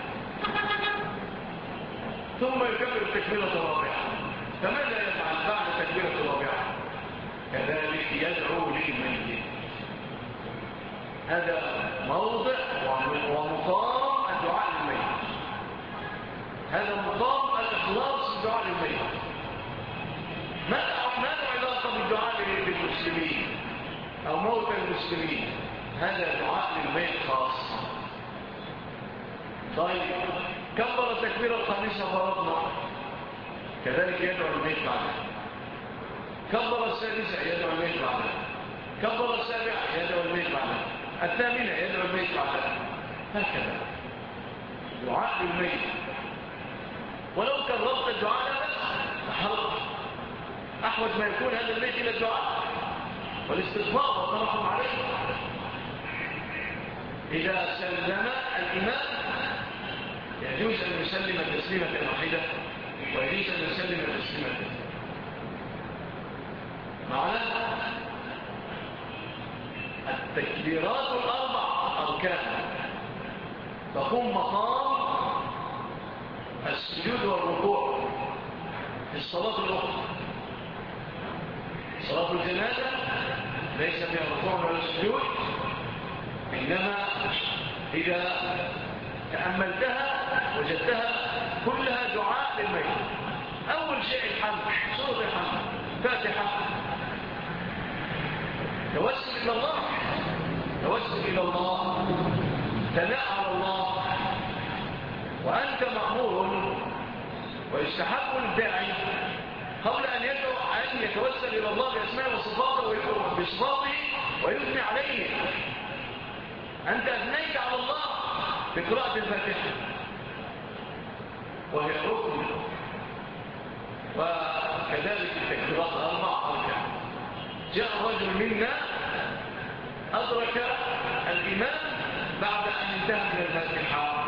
ثم يكبر التكبيرة الرابعة. فماذا يفعل بعد التكبيرة الرابعة؟ كذلك يدعو للميت. هذا موضع ومقام الدعاء للميت، هذا مقام الإخلاص في الدعاء للميت. ما له علاقة بالدعاء للمسلمين أو موتى المسلمين، هذا دعاء للميت خاص. طيب كبر التكبيرة الخامسة فرضنا، كذلك يدعو الميت بعدها. كبر السادسة يدعو الميت بعدها. كبر السابعة يدعو الميت بعدها. الثامنة يدعو الميت بعدها. هكذا دعاء للميت. ولو كررت الدعاء لا بأس، أحرق أحوج ما يكون هذا الميت إلى الدعاء والاستغفار والترحم عليه. إذا سلم الإمام يجوز أن يسلم تسليمة واحدة، ويجوز أن يسلم تسليمة معنا. التكبيرات الأربع أركان تقوم مقام السجود والركوع في الصلاة الأخرى. صلاة الجنازة ليس فيها ركوع ولا سجود، إنما إذا تأملتها وجدتها كلها دعاء للميت. أول شيء الحمد، سورة الحمد، فاتحة، توسل إلى الله، توسل إلى الله، ثناء على الله. وأنت مأمور ويستحق الداعي قبل أن يدعو أن يتوسل إلى الله بأسماء وصفاته بصفاته ويثني عليه. أنت أثنيت على الله بقراءة الفاتحة وهي ركن، وكذلك التكبيرات الأربع أركان. جاء رجل منا أدرك الإمام بعد أن انتهى من الفاتحة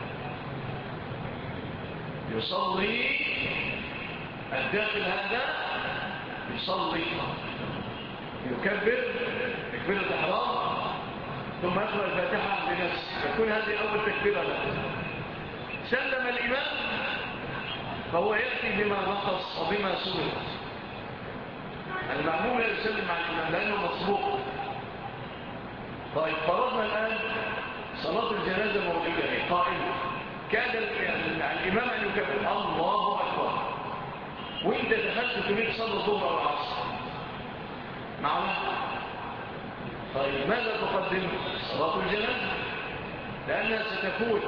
يصلي، الداخل هذا يصلي يكبر تكبيرة الإحرام ثم يقرأ الفاتحة بنفسه، تكون هذه أول تكبيرة له. سلم الإمام فهو يأتي بما نقص وبما سوء. المأموم لا يسلم على الإمام لأنه مصبوق. طيب فرضنا الآن صلاة الجنازة موجودة قائمة، كاد الإمام أن يكبر الله أكبر، وإنت دخلت تريد صلاة الظهر أو العصر معنا. طيب ماذا تقدم؟ صلاة الجنازة لأنها ستفوت.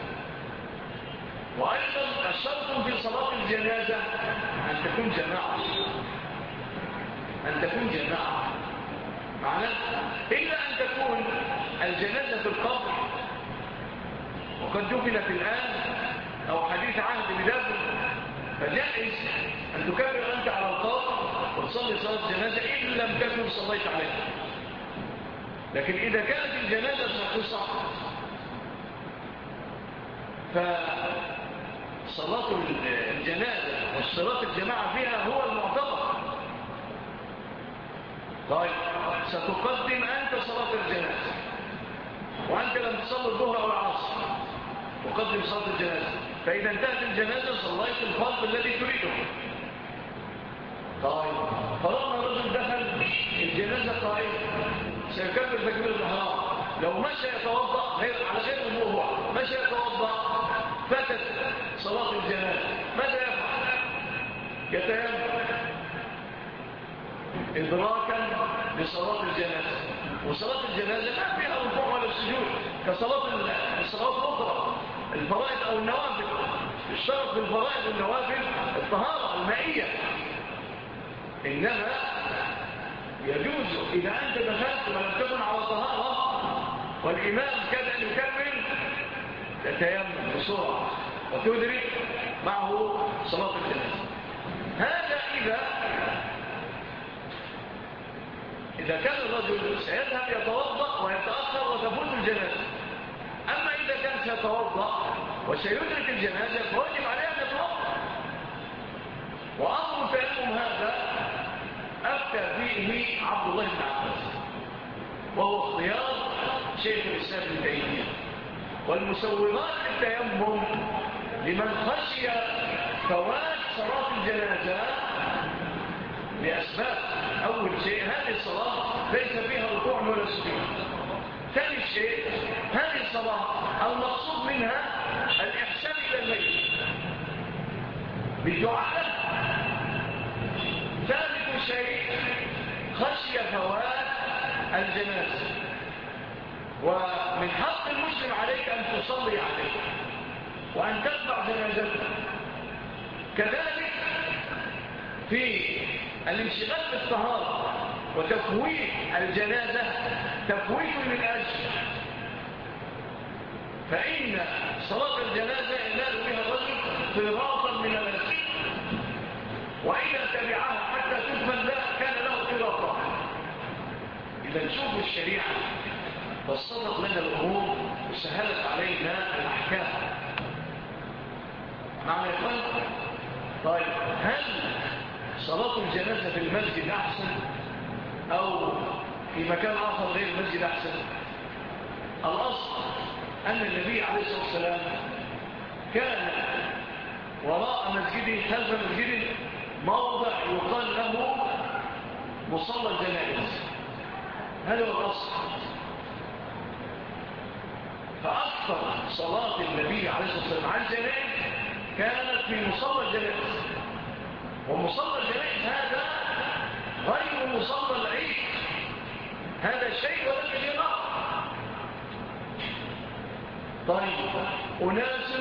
وأيضا الشرط في صلاة الجنازة أن تكون جماعة، أن تكون جماعة معنا، إلا أن تكون الجنازة في القبر وقد دفنت الآن أو حديث عهد بدفن، فجائز أن تكبر أنت على القبر وتصلي صلاة الجنازة إن لم تكن صليت عليها. لكن إذا كانت الجنازة شخصة فصلاة الجنازة والصلاة الجماعة فيها هو المعتبر. طيب ستقدم أنت صلاة الجنازة وأنت لم تصلي الظهر أو العصر، تقدم صلاة الجنازة، فإذا انتهت الجنازة صليت الفرض الذي تريده. طيب فرضنا رجل دخل الجنازة قائمة سيكبر تكبيرة الإحرام، لو مشى يتوضأ غير على غير وضوء، هو مشى يتوضأ فاتت صلاة الجنازة، ماذا يفعل؟ يتيمم إدراكا لصلاة الجنازة. وصلاة الجنازة ما فيها ركوع ولا سجود كصلاة الصلوات الأخرى الفرائض أو النوافل. الشرط في الفرائض والنوافل الطهارة المائية، إنما يجوز إذا أنت دخلت ولم تكن على طهارة والإمام كاد أن يكمل تتيمم بسرعة وتدرك معه صلاة الجنازة. هذا إذا إذا كان الرجل سيذهب يتوضأ ويتأخر وتفوت الجنازة. أما إذا كان سيتوضأ وسيدرك الجنازة فواجب عليه أن يتوضأ. وأمر التيمم هذا أفتى فيه عبد الله بن عباس، وهو اختيار شيخ الإسلام ابن تيمية. والمسوغات للتيمم لمن خشي فوات صلاة الجنازة لأسباب. أول شيء، هذه الصلاة ليس فيها ركوع ولا سجود. ثاني شيء، هذه الصلاة المقصود منها الإحسان إلى الميت بالدعاء. ثالث شيء، خشي فوات الجنازة. ومن حق المسلم عليك أن تصلي عليه وأن تتبع جنازته. كذلك في الانشغال بالطهارة وتفويت الجنازة تفويت من أجل، فإن صلاة الجنازة ينال بها الرجل قراطا من الأجر، وإذا تبعها حتى تكمل له كان له قراطا. إذا نشوف الشريعة بسطت لنا الأمور وسهلت علينا الأحكام. معنى يقول طيب، هل صلاة الجنازة في المسجد أحسن أو في مكان آخر غير المسجد أحسن؟ الأصل أن النبي عليه الصلاة والسلام كان وراء مسجده خلف مسجده موضع يقال له مصلى الجنائز. هذا هو الأصل. فأكثر صلاة النبي عليه الصلاة والسلام على الجنائز كانت في مصلى الجنائز. ومصلى الجنائز هذا غير مصلى العيد، هذا شيء ولا شيء آخر. طيب، أناس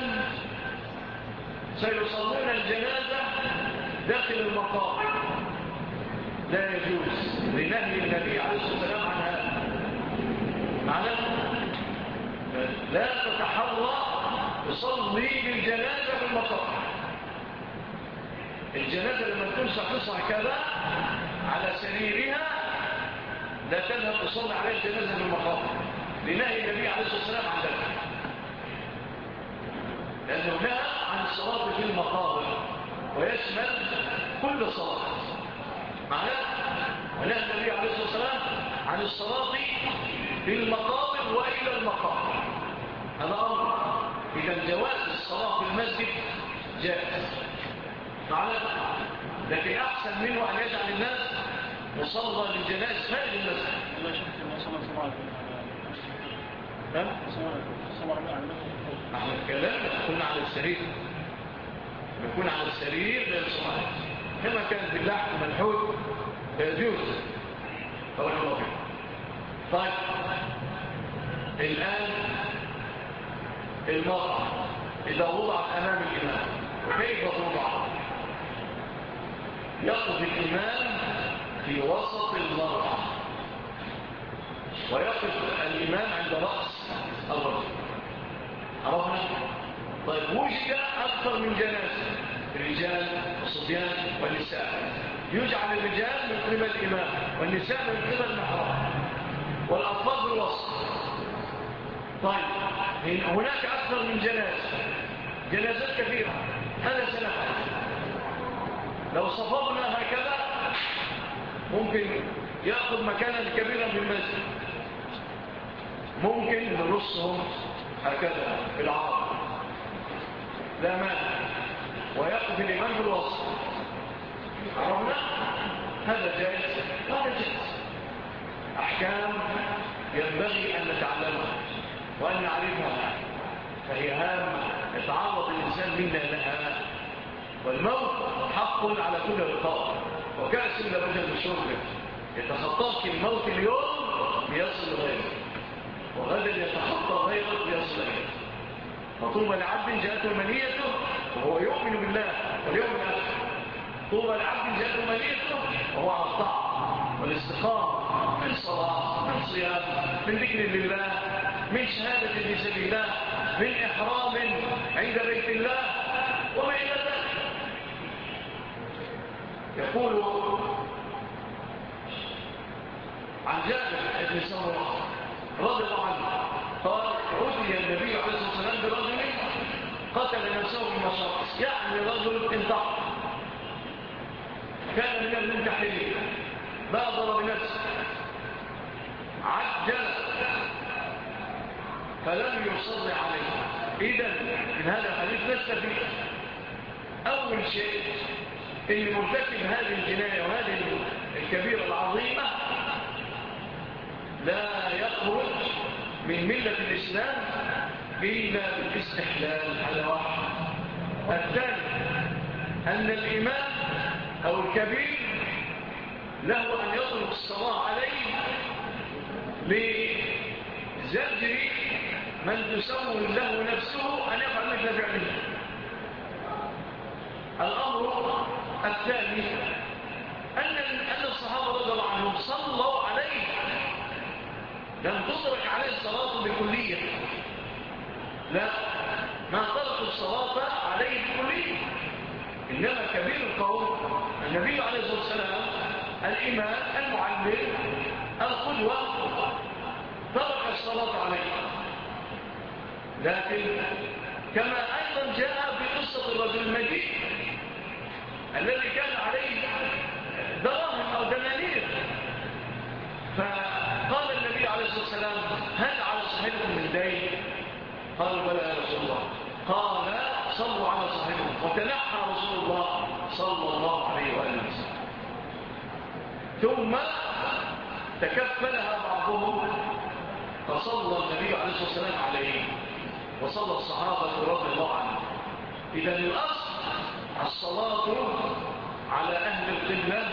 سيصلون الجنازة داخل المقام، لا يجوز لنهي النبي عليه الصلاة والسلام عن هذا. معناه لا تتحرى تصلي بالجنازة في المقام. الجنازة لما تكون شخصها كذا على سريرها لا تذهب تصلي عليها الجنازة في المقام، لنهي النبي عليه الصلاة والسلام عن ذلك، لأنه نهى عن الصلاة في المقابر ويشمل كل صلاة. معناه ونهى النبي عليه الصلاة والسلام عن الصلاة في المقابر وإلى المقابر. هذا أمر. إذا جواز الصلاة في المسجد جائز، معناه لكن أحسن منه أن يجعل الناس مصلى للجنائز خارج المسجد. لا شك أن صلاة صلاة ها؟ صلاة على المسجد. نحن الكلام نكون على السرير، نكون على السرير للصلاة كما كان باللحم منحوت يجوز. أو الله. طيب، الآن المرأة إذا وضعت أمام الإمام كيف توضع؟ يقف الإمام في وسط المرأة ويقف الإمام عند رأس الرجل. عرفنا؟ طيب، وجد أكثر من جنازة، رجال وصبيان ونساء، يجعل الرجال من قبل الإمام والنساء من قبل المحرم والأطفال بالوسط. طيب، هناك أكثر من جنازة، جنازات كثيرة، هذا سنفعل. لو صفرنا هكذا ممكن يأخذ مكانا كبيرا في المسجد، ممكن نرصهم هكذا في العرض لا مانع، ويأخذ الإمام في الوسط. عرفنا؟ هذا جائز، هذا جائز. أحكام ينبغي أن نتعلمها وأن نعرفها، فهي هام يتعرض الإنسان منا لها. والموت حق على كل رقاب، وكأس لابد من شربه. يتخطاك الموت اليوم ليصل غيره، وغدا يتخطى غيره ليصل غيره. فطوبى لعبد جاءته منيته وهو يؤمن بالله واليوم الآخر. طوبى لعبد جاءته منيته وهو على الطاعة والاستقامة، من صلاة، من صيام، من ذكر لله، من شهادة في سبيل الله، من إحرام عند بيت الله وما إلى ذلك. يقول عن جابر بن سمرة رضي الله عنه قال أتي النبي عليه الصلاة والسلام برجل قتل نفسه بمشاقص، يعني رجل انتحر، كان من المنتحرين، بادر بنفسه، عجل فلم يصلي عليه. إذن من هذا الحديث نستفيد أول شيء إن مرتكب هذه الجناية وهذه الكبيرة العظيمة لا يخرج من ملة الإسلام إلا بالاستحلال على واحد. الثاني أن الإمام أو الكبير له أن يطلق الصلاة عليه لزجر من تسول له نفسه أن يفعل مثل فعله. الأمر الثاني أن أن الصحابة رضي الله عنهم صلوا عليه، لم تترك عليه الصلاة بكلية، لا، ما تركوا الصلاة عليه بكلية، إنما كبير القوم النبي عليه الصلاة والسلام الإمام المعلم القدوة ترك الصلاة عليه. لكن كما أيضا جاء في قصة الرجل المجيد الذي كان عليه دراهم أو دنانير، فقال النبي عليه الصلاة والسلام هل على صاحبكم من دين؟ قالوا بلى يا رسول الله. قال صلوا على صاحبكم، وتنحى رسول الله صلى الله عليه وآله وسلم. ثم تكفلها بعضهم فصلى النبي عليه الصلاة والسلام عليه وصلى الصحابة رضي الله عنهم. إذن الأصل الصلاة على أهل القبلة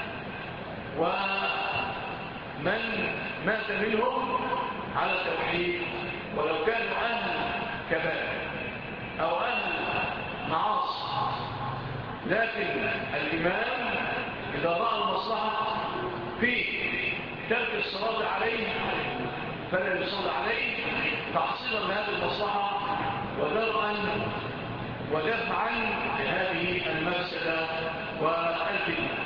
ومن مات منهم على التوحيد، ولو كانوا أهل كبائر أو أهل معاصي. لكن الإمام إذا رأى المصلحة في ترك الصلاة عليه فلا يصلى عليه تحصيلا لهذه المصلحة ودرءا ودفعا لهذه المفسدة والفتنة.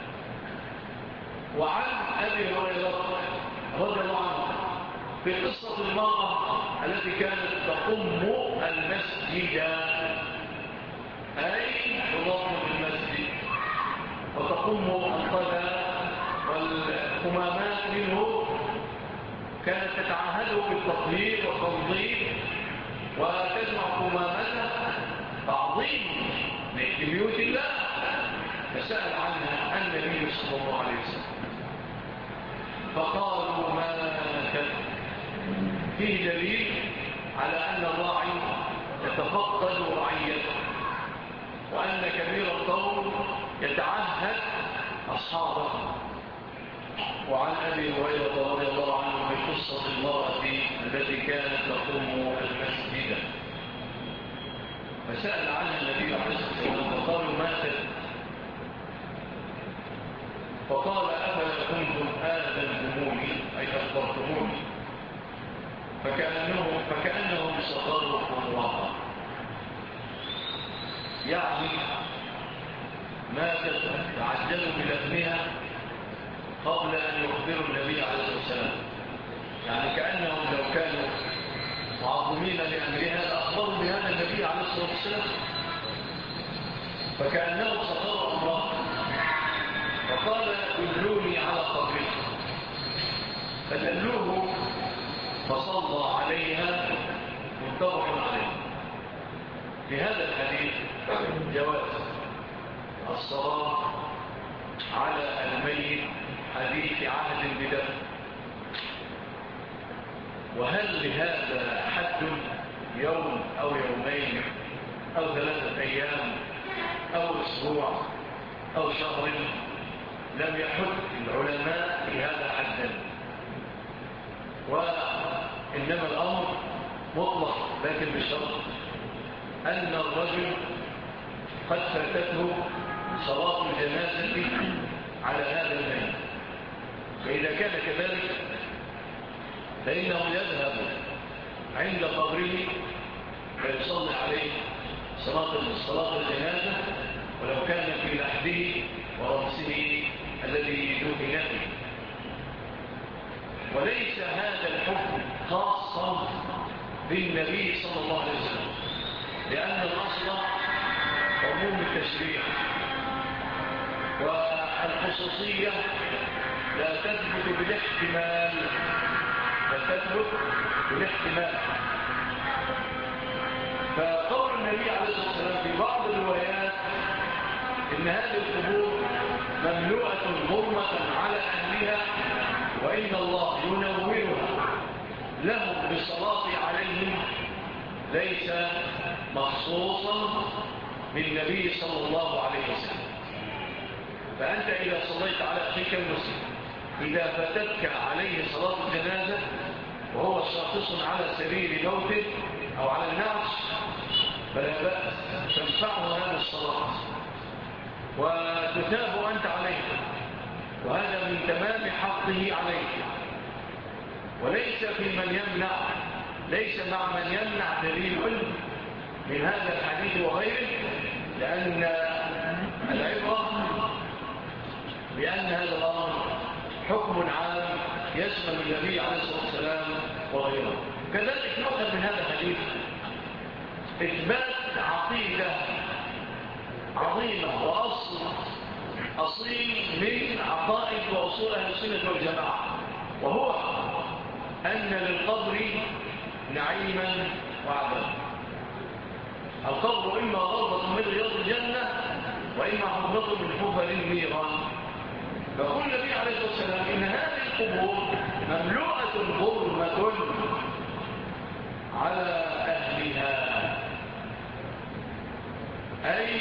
وعن أبي هريرة رضي الله عنه في قصة المرأة التي كانت تقم المسجد، أي تضم المسجد وتقم القذى والقمامات منه، كانت تتعهده بالتطهير والتنظيف وتجمع قمامته تعظيم لبيوت الله، فسأل عنها النبي صلى الله عليه وسلم فقالوا ماتت. فيه دليل على أن الراعي يتفقد رعيته، وأن كبير القوم يتعهد أصحابه. وعن أبي هريرة رضي الله عنه في قصة المرأة التي كانت تقوم المسجد فسأل عنها النبي عليه الصلاة والسلام فقالوا ماتت، فقال أفلا كنتم آذنتموني أي أخبرتموني، فكأنهم, فكأنهم صغروا أمرها، يعني ماتت تعجلوا بلفنها قبل أن يخبروا النبي عليه الصلاة والسلام، يعني كأنهم لو كانوا معظمين لأمرها لأخبروا بهذا النبي عليه الصلاة والسلام، فكأنهم صغروا أمرها. فقال دلوني على قبره، فدلوه فصلى عليها متفق عليه. في هذا الحديث جواز الصلاة على الميت حديث عهد بدفن. وهل لهذا حد يوم أو يومين أو ثلاثة أيام أو أسبوع أو شهر؟ لم يحد العلماء في هذا حدا، وإنما الأمر مطلق، لكن بشرط أن الرجل قد فاتته صلاة الجنازة على هذا الميت، فإذا كان كذلك فإنه يذهب عند قبره فيصلي عليه صلاة صلاة الجنازة، ولو كان في لحده ورمسه الذي دفن فيه. وليس هذا الحكم خاصا بالنبي صلى الله عليه وسلم، لأن الأصل عموم التشريع، والخصوصية لا تثبت بالاحتمال، لا تثبت بالاحتمال. فقول النبي عليه الصلاة والسلام في بعض الروايات إن هذه القبور مملوءة ظلمة على أهلها وإن الله ينورها لهم بالصلاة عليهم، ليس مخصوصا بالنبي صلى الله عليه وسلم. فأنت إذا صليت على أخيك المسلم إذا فاتتك عليه صلاة الجنازة وهو شاخص على سرير موته أو على النعش فلا بأس، تنفعه هذه الصلاة وتثاب أنت عليه، وهذا من تمام حقه عليك. وليس في من يمنع، ليس مع من يمنع دليل من هذا الحديث وغيره، لأن العبرة بأن هذا الأمر حكم عام يشمل النبي عليه الصلاة والسلام وغيره. كذلك نؤخذ من هذا الحديث إثبات عقيدة عظيمة وأصل أصيل من عقائد وأصول أهل السنة والجماعة، وهو أن للقبر نعيما وعذابا. القبر إما روضة من رياض الجنة وإما حفرة من حفر النيران. فقال النبي عليه الصلاة والسلام إن هذه القبور مملوءة ظلمة على أهلها، أي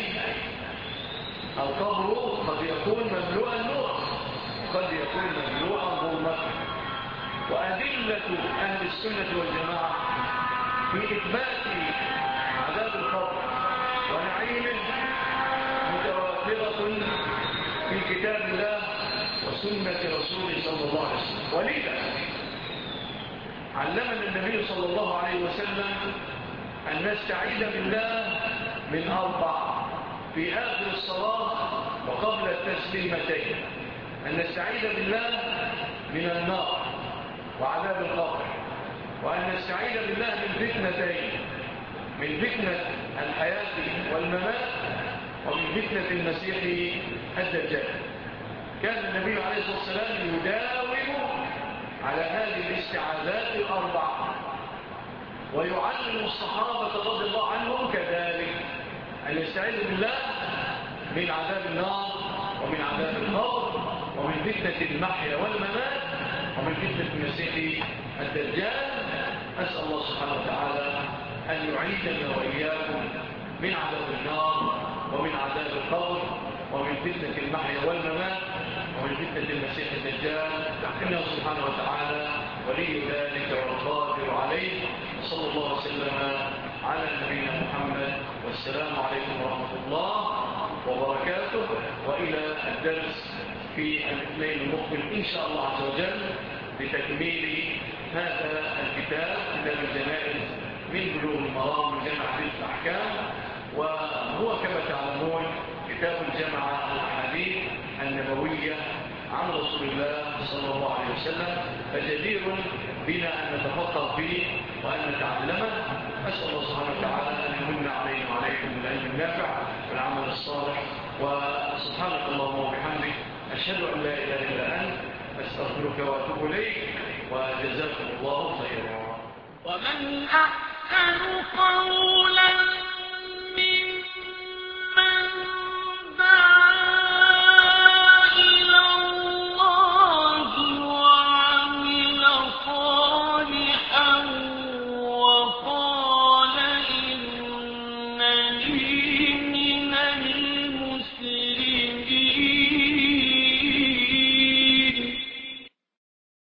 القبر قد يكون مملوءا نورا وقد يكون مملوءا ظلمة. وأدلة أهل السنة والجماعة في إثبات عذاب القبر ونعيمه متوافرة في كتاب الله وسنة رسوله صلى الله عليه وسلم. ولذا علمنا النبي صلى الله عليه وسلم أن نستعيذ بالله من أربع في آخر الصلاة وقبل التسليمتين، أن نستعيذ بالله من النار وعذاب القبر، وأن نستعيذ بالله من فتنتين، من فتنة الحياة والممات ومن فتنة المسيح الدجال. كان النبي عليه الصلاة والسلام يداوم على هذه الاستعاذات الأربعة، ويعلم الصحابة رضي الله عنهم كذلك أن يستعيذ بالله من عذاب النار ومن عذاب القبر ومن فتنة المحيا والممات ومن فتنة المسيح الدجال. أسأل الله سبحانه وتعالى أن يعيدنا وإياكم من عذاب النار ومن عذاب القبر ومن فتنة المحيا والممات ومن فتنة المسيح الدجال، إنه سبحانه وتعالى ولي ذلك والقادر عليه. صلى الله وسلم على نبينا محمد، والسلام عليكم ورحمة الله وبركاته. وإلى الدرس في الاثنين المقبل إن شاء الله عز وجل لتكميل هذا الكتاب، كتاب الجنائز من بلوغ المرام من جمع حديث الأحكام. وهو كما تعلمون كتاب الجمع الأحاديث النبوية عن رسول الله صلى الله عليه وسلم، فجدير بنا أن نتفقه فيه وأن نتعلمه. أسأل الله سبحانه وتعالى أن يمن علينا وعليكم بالعلم النافع والعمل الصالح. وسبحانك اللهم وبحمدك أشهد أن لا إله إلا أنت أستغفرك وأتوب إليك، وجزاكم الله خيرا. ومن أحسن قولا ممن دعا إلى الله وعمل صالحا وقال إنني